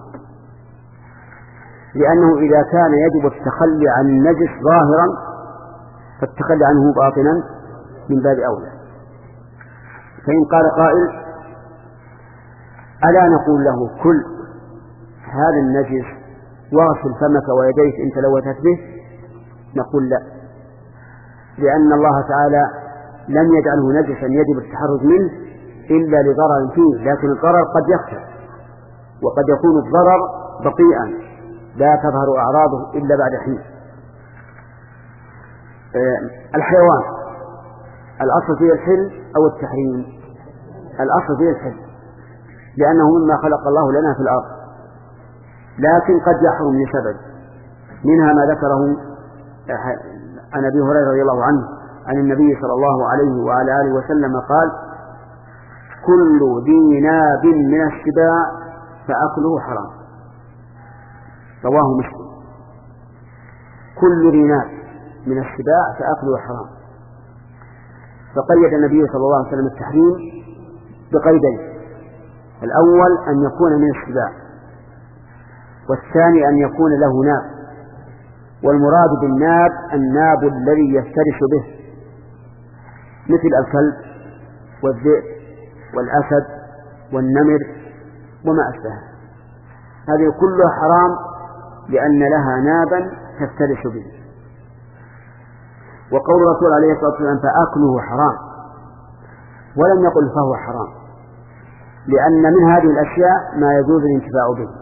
لأنه إذا كان يجب التخلي عن النجس ظاهرا فالتخلي عنه باطنا من باب أولى. فإن قال قائل ألا نقول له كل هذا النجس واغسل فمك ويديك إن تلوثت به؟ نقول لا، لأن الله تعالى لم يجعله نجسا يجب التحرز منه إلا لضرر فيه، لكن الضرر قد يخفى، وقد يكون الضرر بطيئا لا تظهر أعراضه إلا بعد حين. الحيوان الأصل فيه الحل أو التحريم؟ الأصل فيه الحل، لأنه مما خلق الله لنا في الأرض، لكن قد يحرم لسبب، منها ما ذكره عن أبي هريرة رضي الله عنه عن النبي صلى الله عليه وعلى آله وسلم قال: كل ذي ناب من السباع فأكله حرام. رواه مسلم. كل ذي ناب من السباع فأكله حرام. فقيد النبي صلى الله عليه وسلم التحريم بقيدين: الأول أن يكون من السباع، والثاني أن يكون له ناب. والمراد بالناب الناب الذي يفترس به، مثل الكلب والذئب والأسد والنمر وما أشبهه، هذه كلها حرام لأن لها نابا تفترس به. وقول الرسول عليه الصلاة والسلام فأكله حرام، ولم يقل فهو حرام، لأن من هذه الأشياء ما يجوز الانتفاع به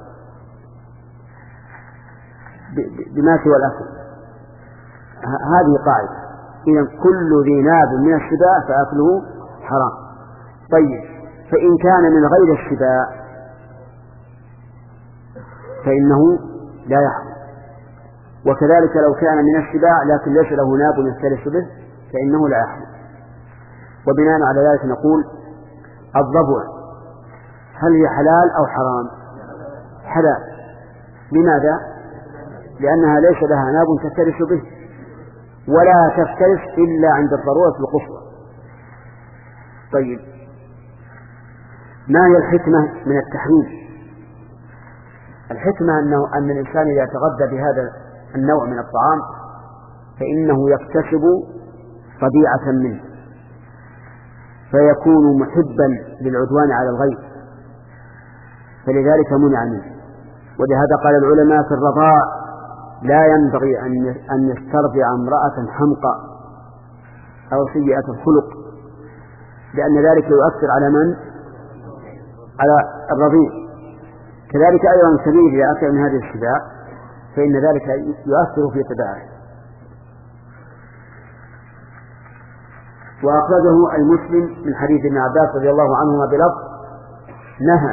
بما سوى الأكل. هذه قاعدة. إذن كل ذي ناب من السباع فأكله حرام. طيب، فإن كان من غير السباع فإنه لا يحرم، وكذلك لو كان من السباع لكن ليس له ناب يفترس به فإنه لا يحرم. وبناء على ذلك نقول: الضبع هل هي حلال أو حرام؟ حلال. لماذا؟ لأنها ليس لها ناب تفترس به، ولا تفترس إلا عند الضرورة القصوى. طيب، ما هي الحكمة من التحريم؟ الحكمة أنه أن الإنسان إذا تغذى بهذا النوع من الطعام فإنه يكتسب طبيعة منه، فيكون محبا للعدوان على الغير، فلذلك منع منه. ولهذا قال العلماء في الرضاع: لا ينبغي أن يسترضع امرأة حمقى أو سيئة الخلق، لأن ذلك يؤثر على من؟ على الرضيع. كذلك أيضا الكبير إذا أكل من هذه السباع فإن ذلك يؤثر في تباعه. وأخرجه المسلم من حديث ابن عباس رضي الله عنهما بلفظ: نهى.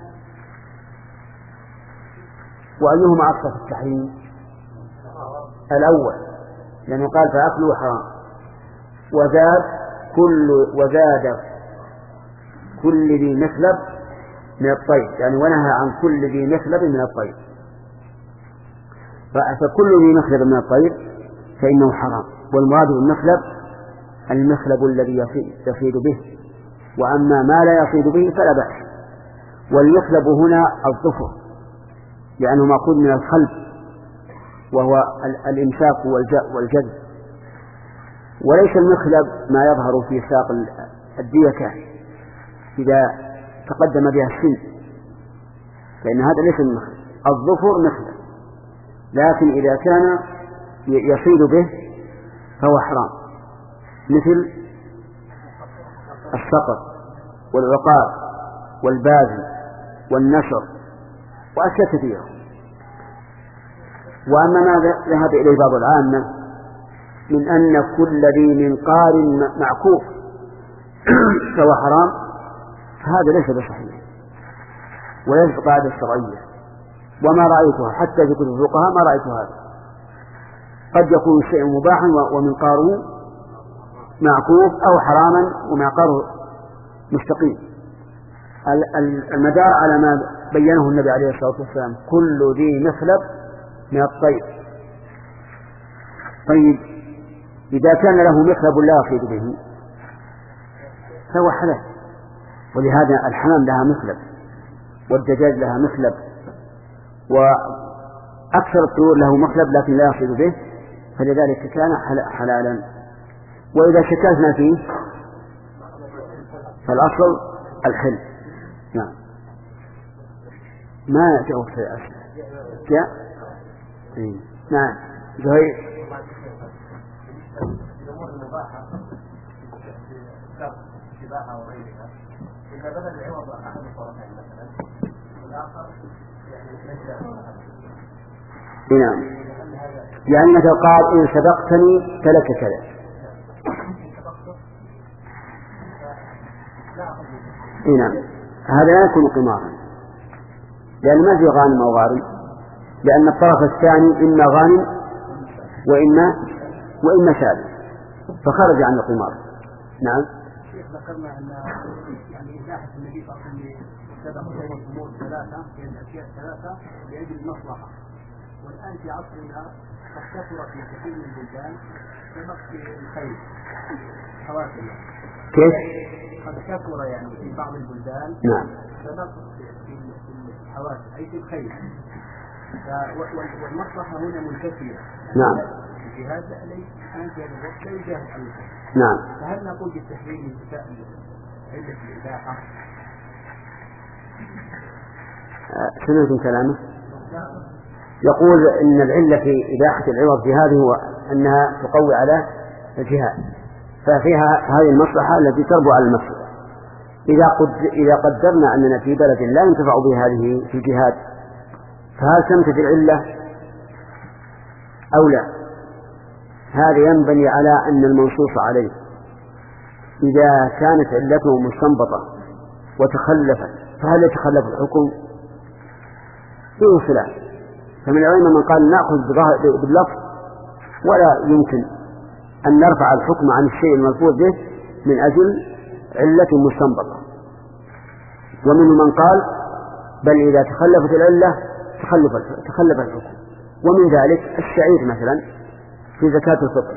وأيهما أصل في التحريم؟ الأول، لأنه قال فأكله حرام، وزاد كل وزاد كل ذي مخلب من الطير، يعني ونهى عن كل ذي مخلب من الطير. فكل ذي مخلب من الطير فإنه حرام، والمراد بالمخلب المخلب الذي يصيد به، وأما ما لا يصيد به فلا بأس. والمخلب هنا الظفر، لأنه مأخوذ من الخلب وهو الإمساك والجذب، وليس المخلب ما يظهر في ساق الديكة إذا تقدم بها السن، فإن هذا ليس المخلب. الظفر مخلب، لكن إذا كان يصيد به فهو حرام، مثل الصقر والعقار والبازي والنشر وأشياء كثيرة. وأما ما ذهب إليه بعض العامة من أن كل ذي منقار معكوف فهو حرام، فهذا ليس بصحيح وليس قاعدة شرعية، وما رأيتها حتى في كتب الفقهاء ما رأيت هذا. قد يكون شيء مباحا ومنقاره معكوف، أو حراما ومعقاره مستقيم. المدار على ما بينه النبي عليه الصلاة والسلام: كل ذي مخلب من الطير. طيب إذا كان له مخلب لا يصيد به فهو حلال، ولهذا الحمام لها مخلب والدجاج لها مخلب وأكثر الطيور له مخلب لكن لا يصيد به، فلذلك كان حلالا. وإذا شككنا فيه فالأصل الحل. نعم. ما يأتي وقت الأصل جاء. نعم. زهير. الأمور المباحة السباحة وغيرها إذا بدل العوض أحد الطرفين مثلا والآخر يعني ليس. نعم. يعني مثل قال: إن سبقتني فلك كذا. نعم. هذا لا يكون قمارا، لأن ما في غانم أو غارم، لأن الطرف الثاني إما غانم وإما وإما شارب، فخرج عن القمار. نعم. شيخ ذكرنا أن يعني إباحة النبي صلى الله عليه وسلم سبق بين الأمور ثلاثة، بين الأشياء الثلاثة لأجل المصلحة، والآن في عصرنا قد كثر في كثير من البلدان سبق في الخير حوافل. كيف؟ قد كثر يعني في بعض البلدان نعم سبق في الحوافل أي في الخير، والمصلحة هنا منتفية. نعم. الجهاد ليس الآن في هذا الوقت لا يجاهد عليه. نعم. فهل نقول بالتحريم انتفاء علة الإباحة؟ سمعتم كلامه؟ يقول إن العلة في إباحة العوض في هذه هو أنها تقوي على الجهاد، ففيها هذه المصلحة التي تربو على المصلحة. إذا قد إذا قدرنا أننا في بلد لا ينتفع بهذه في الجهاد، فهل تنتفي العلة أو لا؟ هذا ينبني على أن المنصوص عليه إذا كانت علته مستنبطة وتخلفت فهل يتخلف الحكم؟ فيه خلاف. فمن العلماء من قال نأخذ باللفظ ولا يمكن أن نرفع الحكم عن الشيء الملفوظ به من أجل علة مستنبطة، ومنهم من قال بل إذا تخلفت العلة تخلف تخلف الحكم. ومن ذلك الشعير مثلا في زكاة الفطر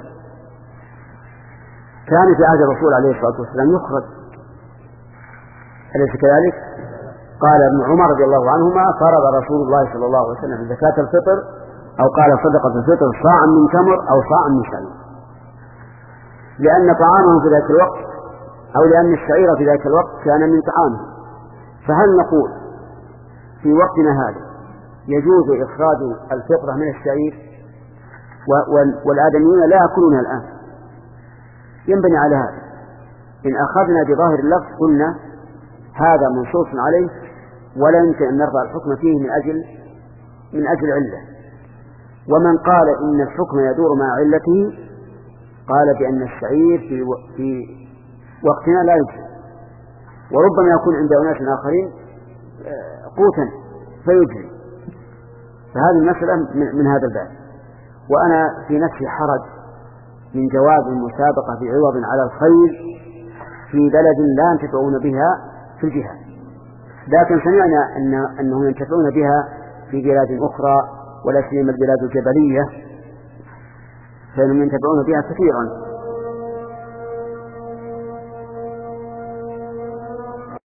كان في عهد الرسول عليه الصلاة والسلام يخرج، أليس كذلك؟ قال ابن عمر رضي الله عنهما: فرض رسول الله صلى الله عليه وسلم في زكاة الفطر، أو قال صدقة الفطر صاعا من تمر أو صاعا من شعير، لأن طعامهم في ذاك الوقت أو لأن الشعير في ذاك الوقت كان من طعامهم. فهل نقول في وقتنا هذا يجوز إخراج الفطرة من الشعير والآدميين لا يأكلونها الآن؟ ينبني على هذا. إن أخذنا بظاهر اللفظ قلنا هذا منصوص عليه ولا يمكن أن نرفع الحكم فيه من أجل من أجل علة. ومن قال إن الحكم يدور مع علته قال بأن الشعير في في وقتنا لا يجوز، وربما يكون عند أناس آخرين قوتا فيجري. فهذه المسألة من هذا الباب. وأنا في نفسي حرج من جواز المسابقة بعوض على الخير في بلد لا ينتفعون بها في الجهاد، لكن سمعنا أن أنهم ينتفعون بها في بلاد أخرى ولا سيما البلاد الجبلية، فإنهم ينتفعون بها كثيرا.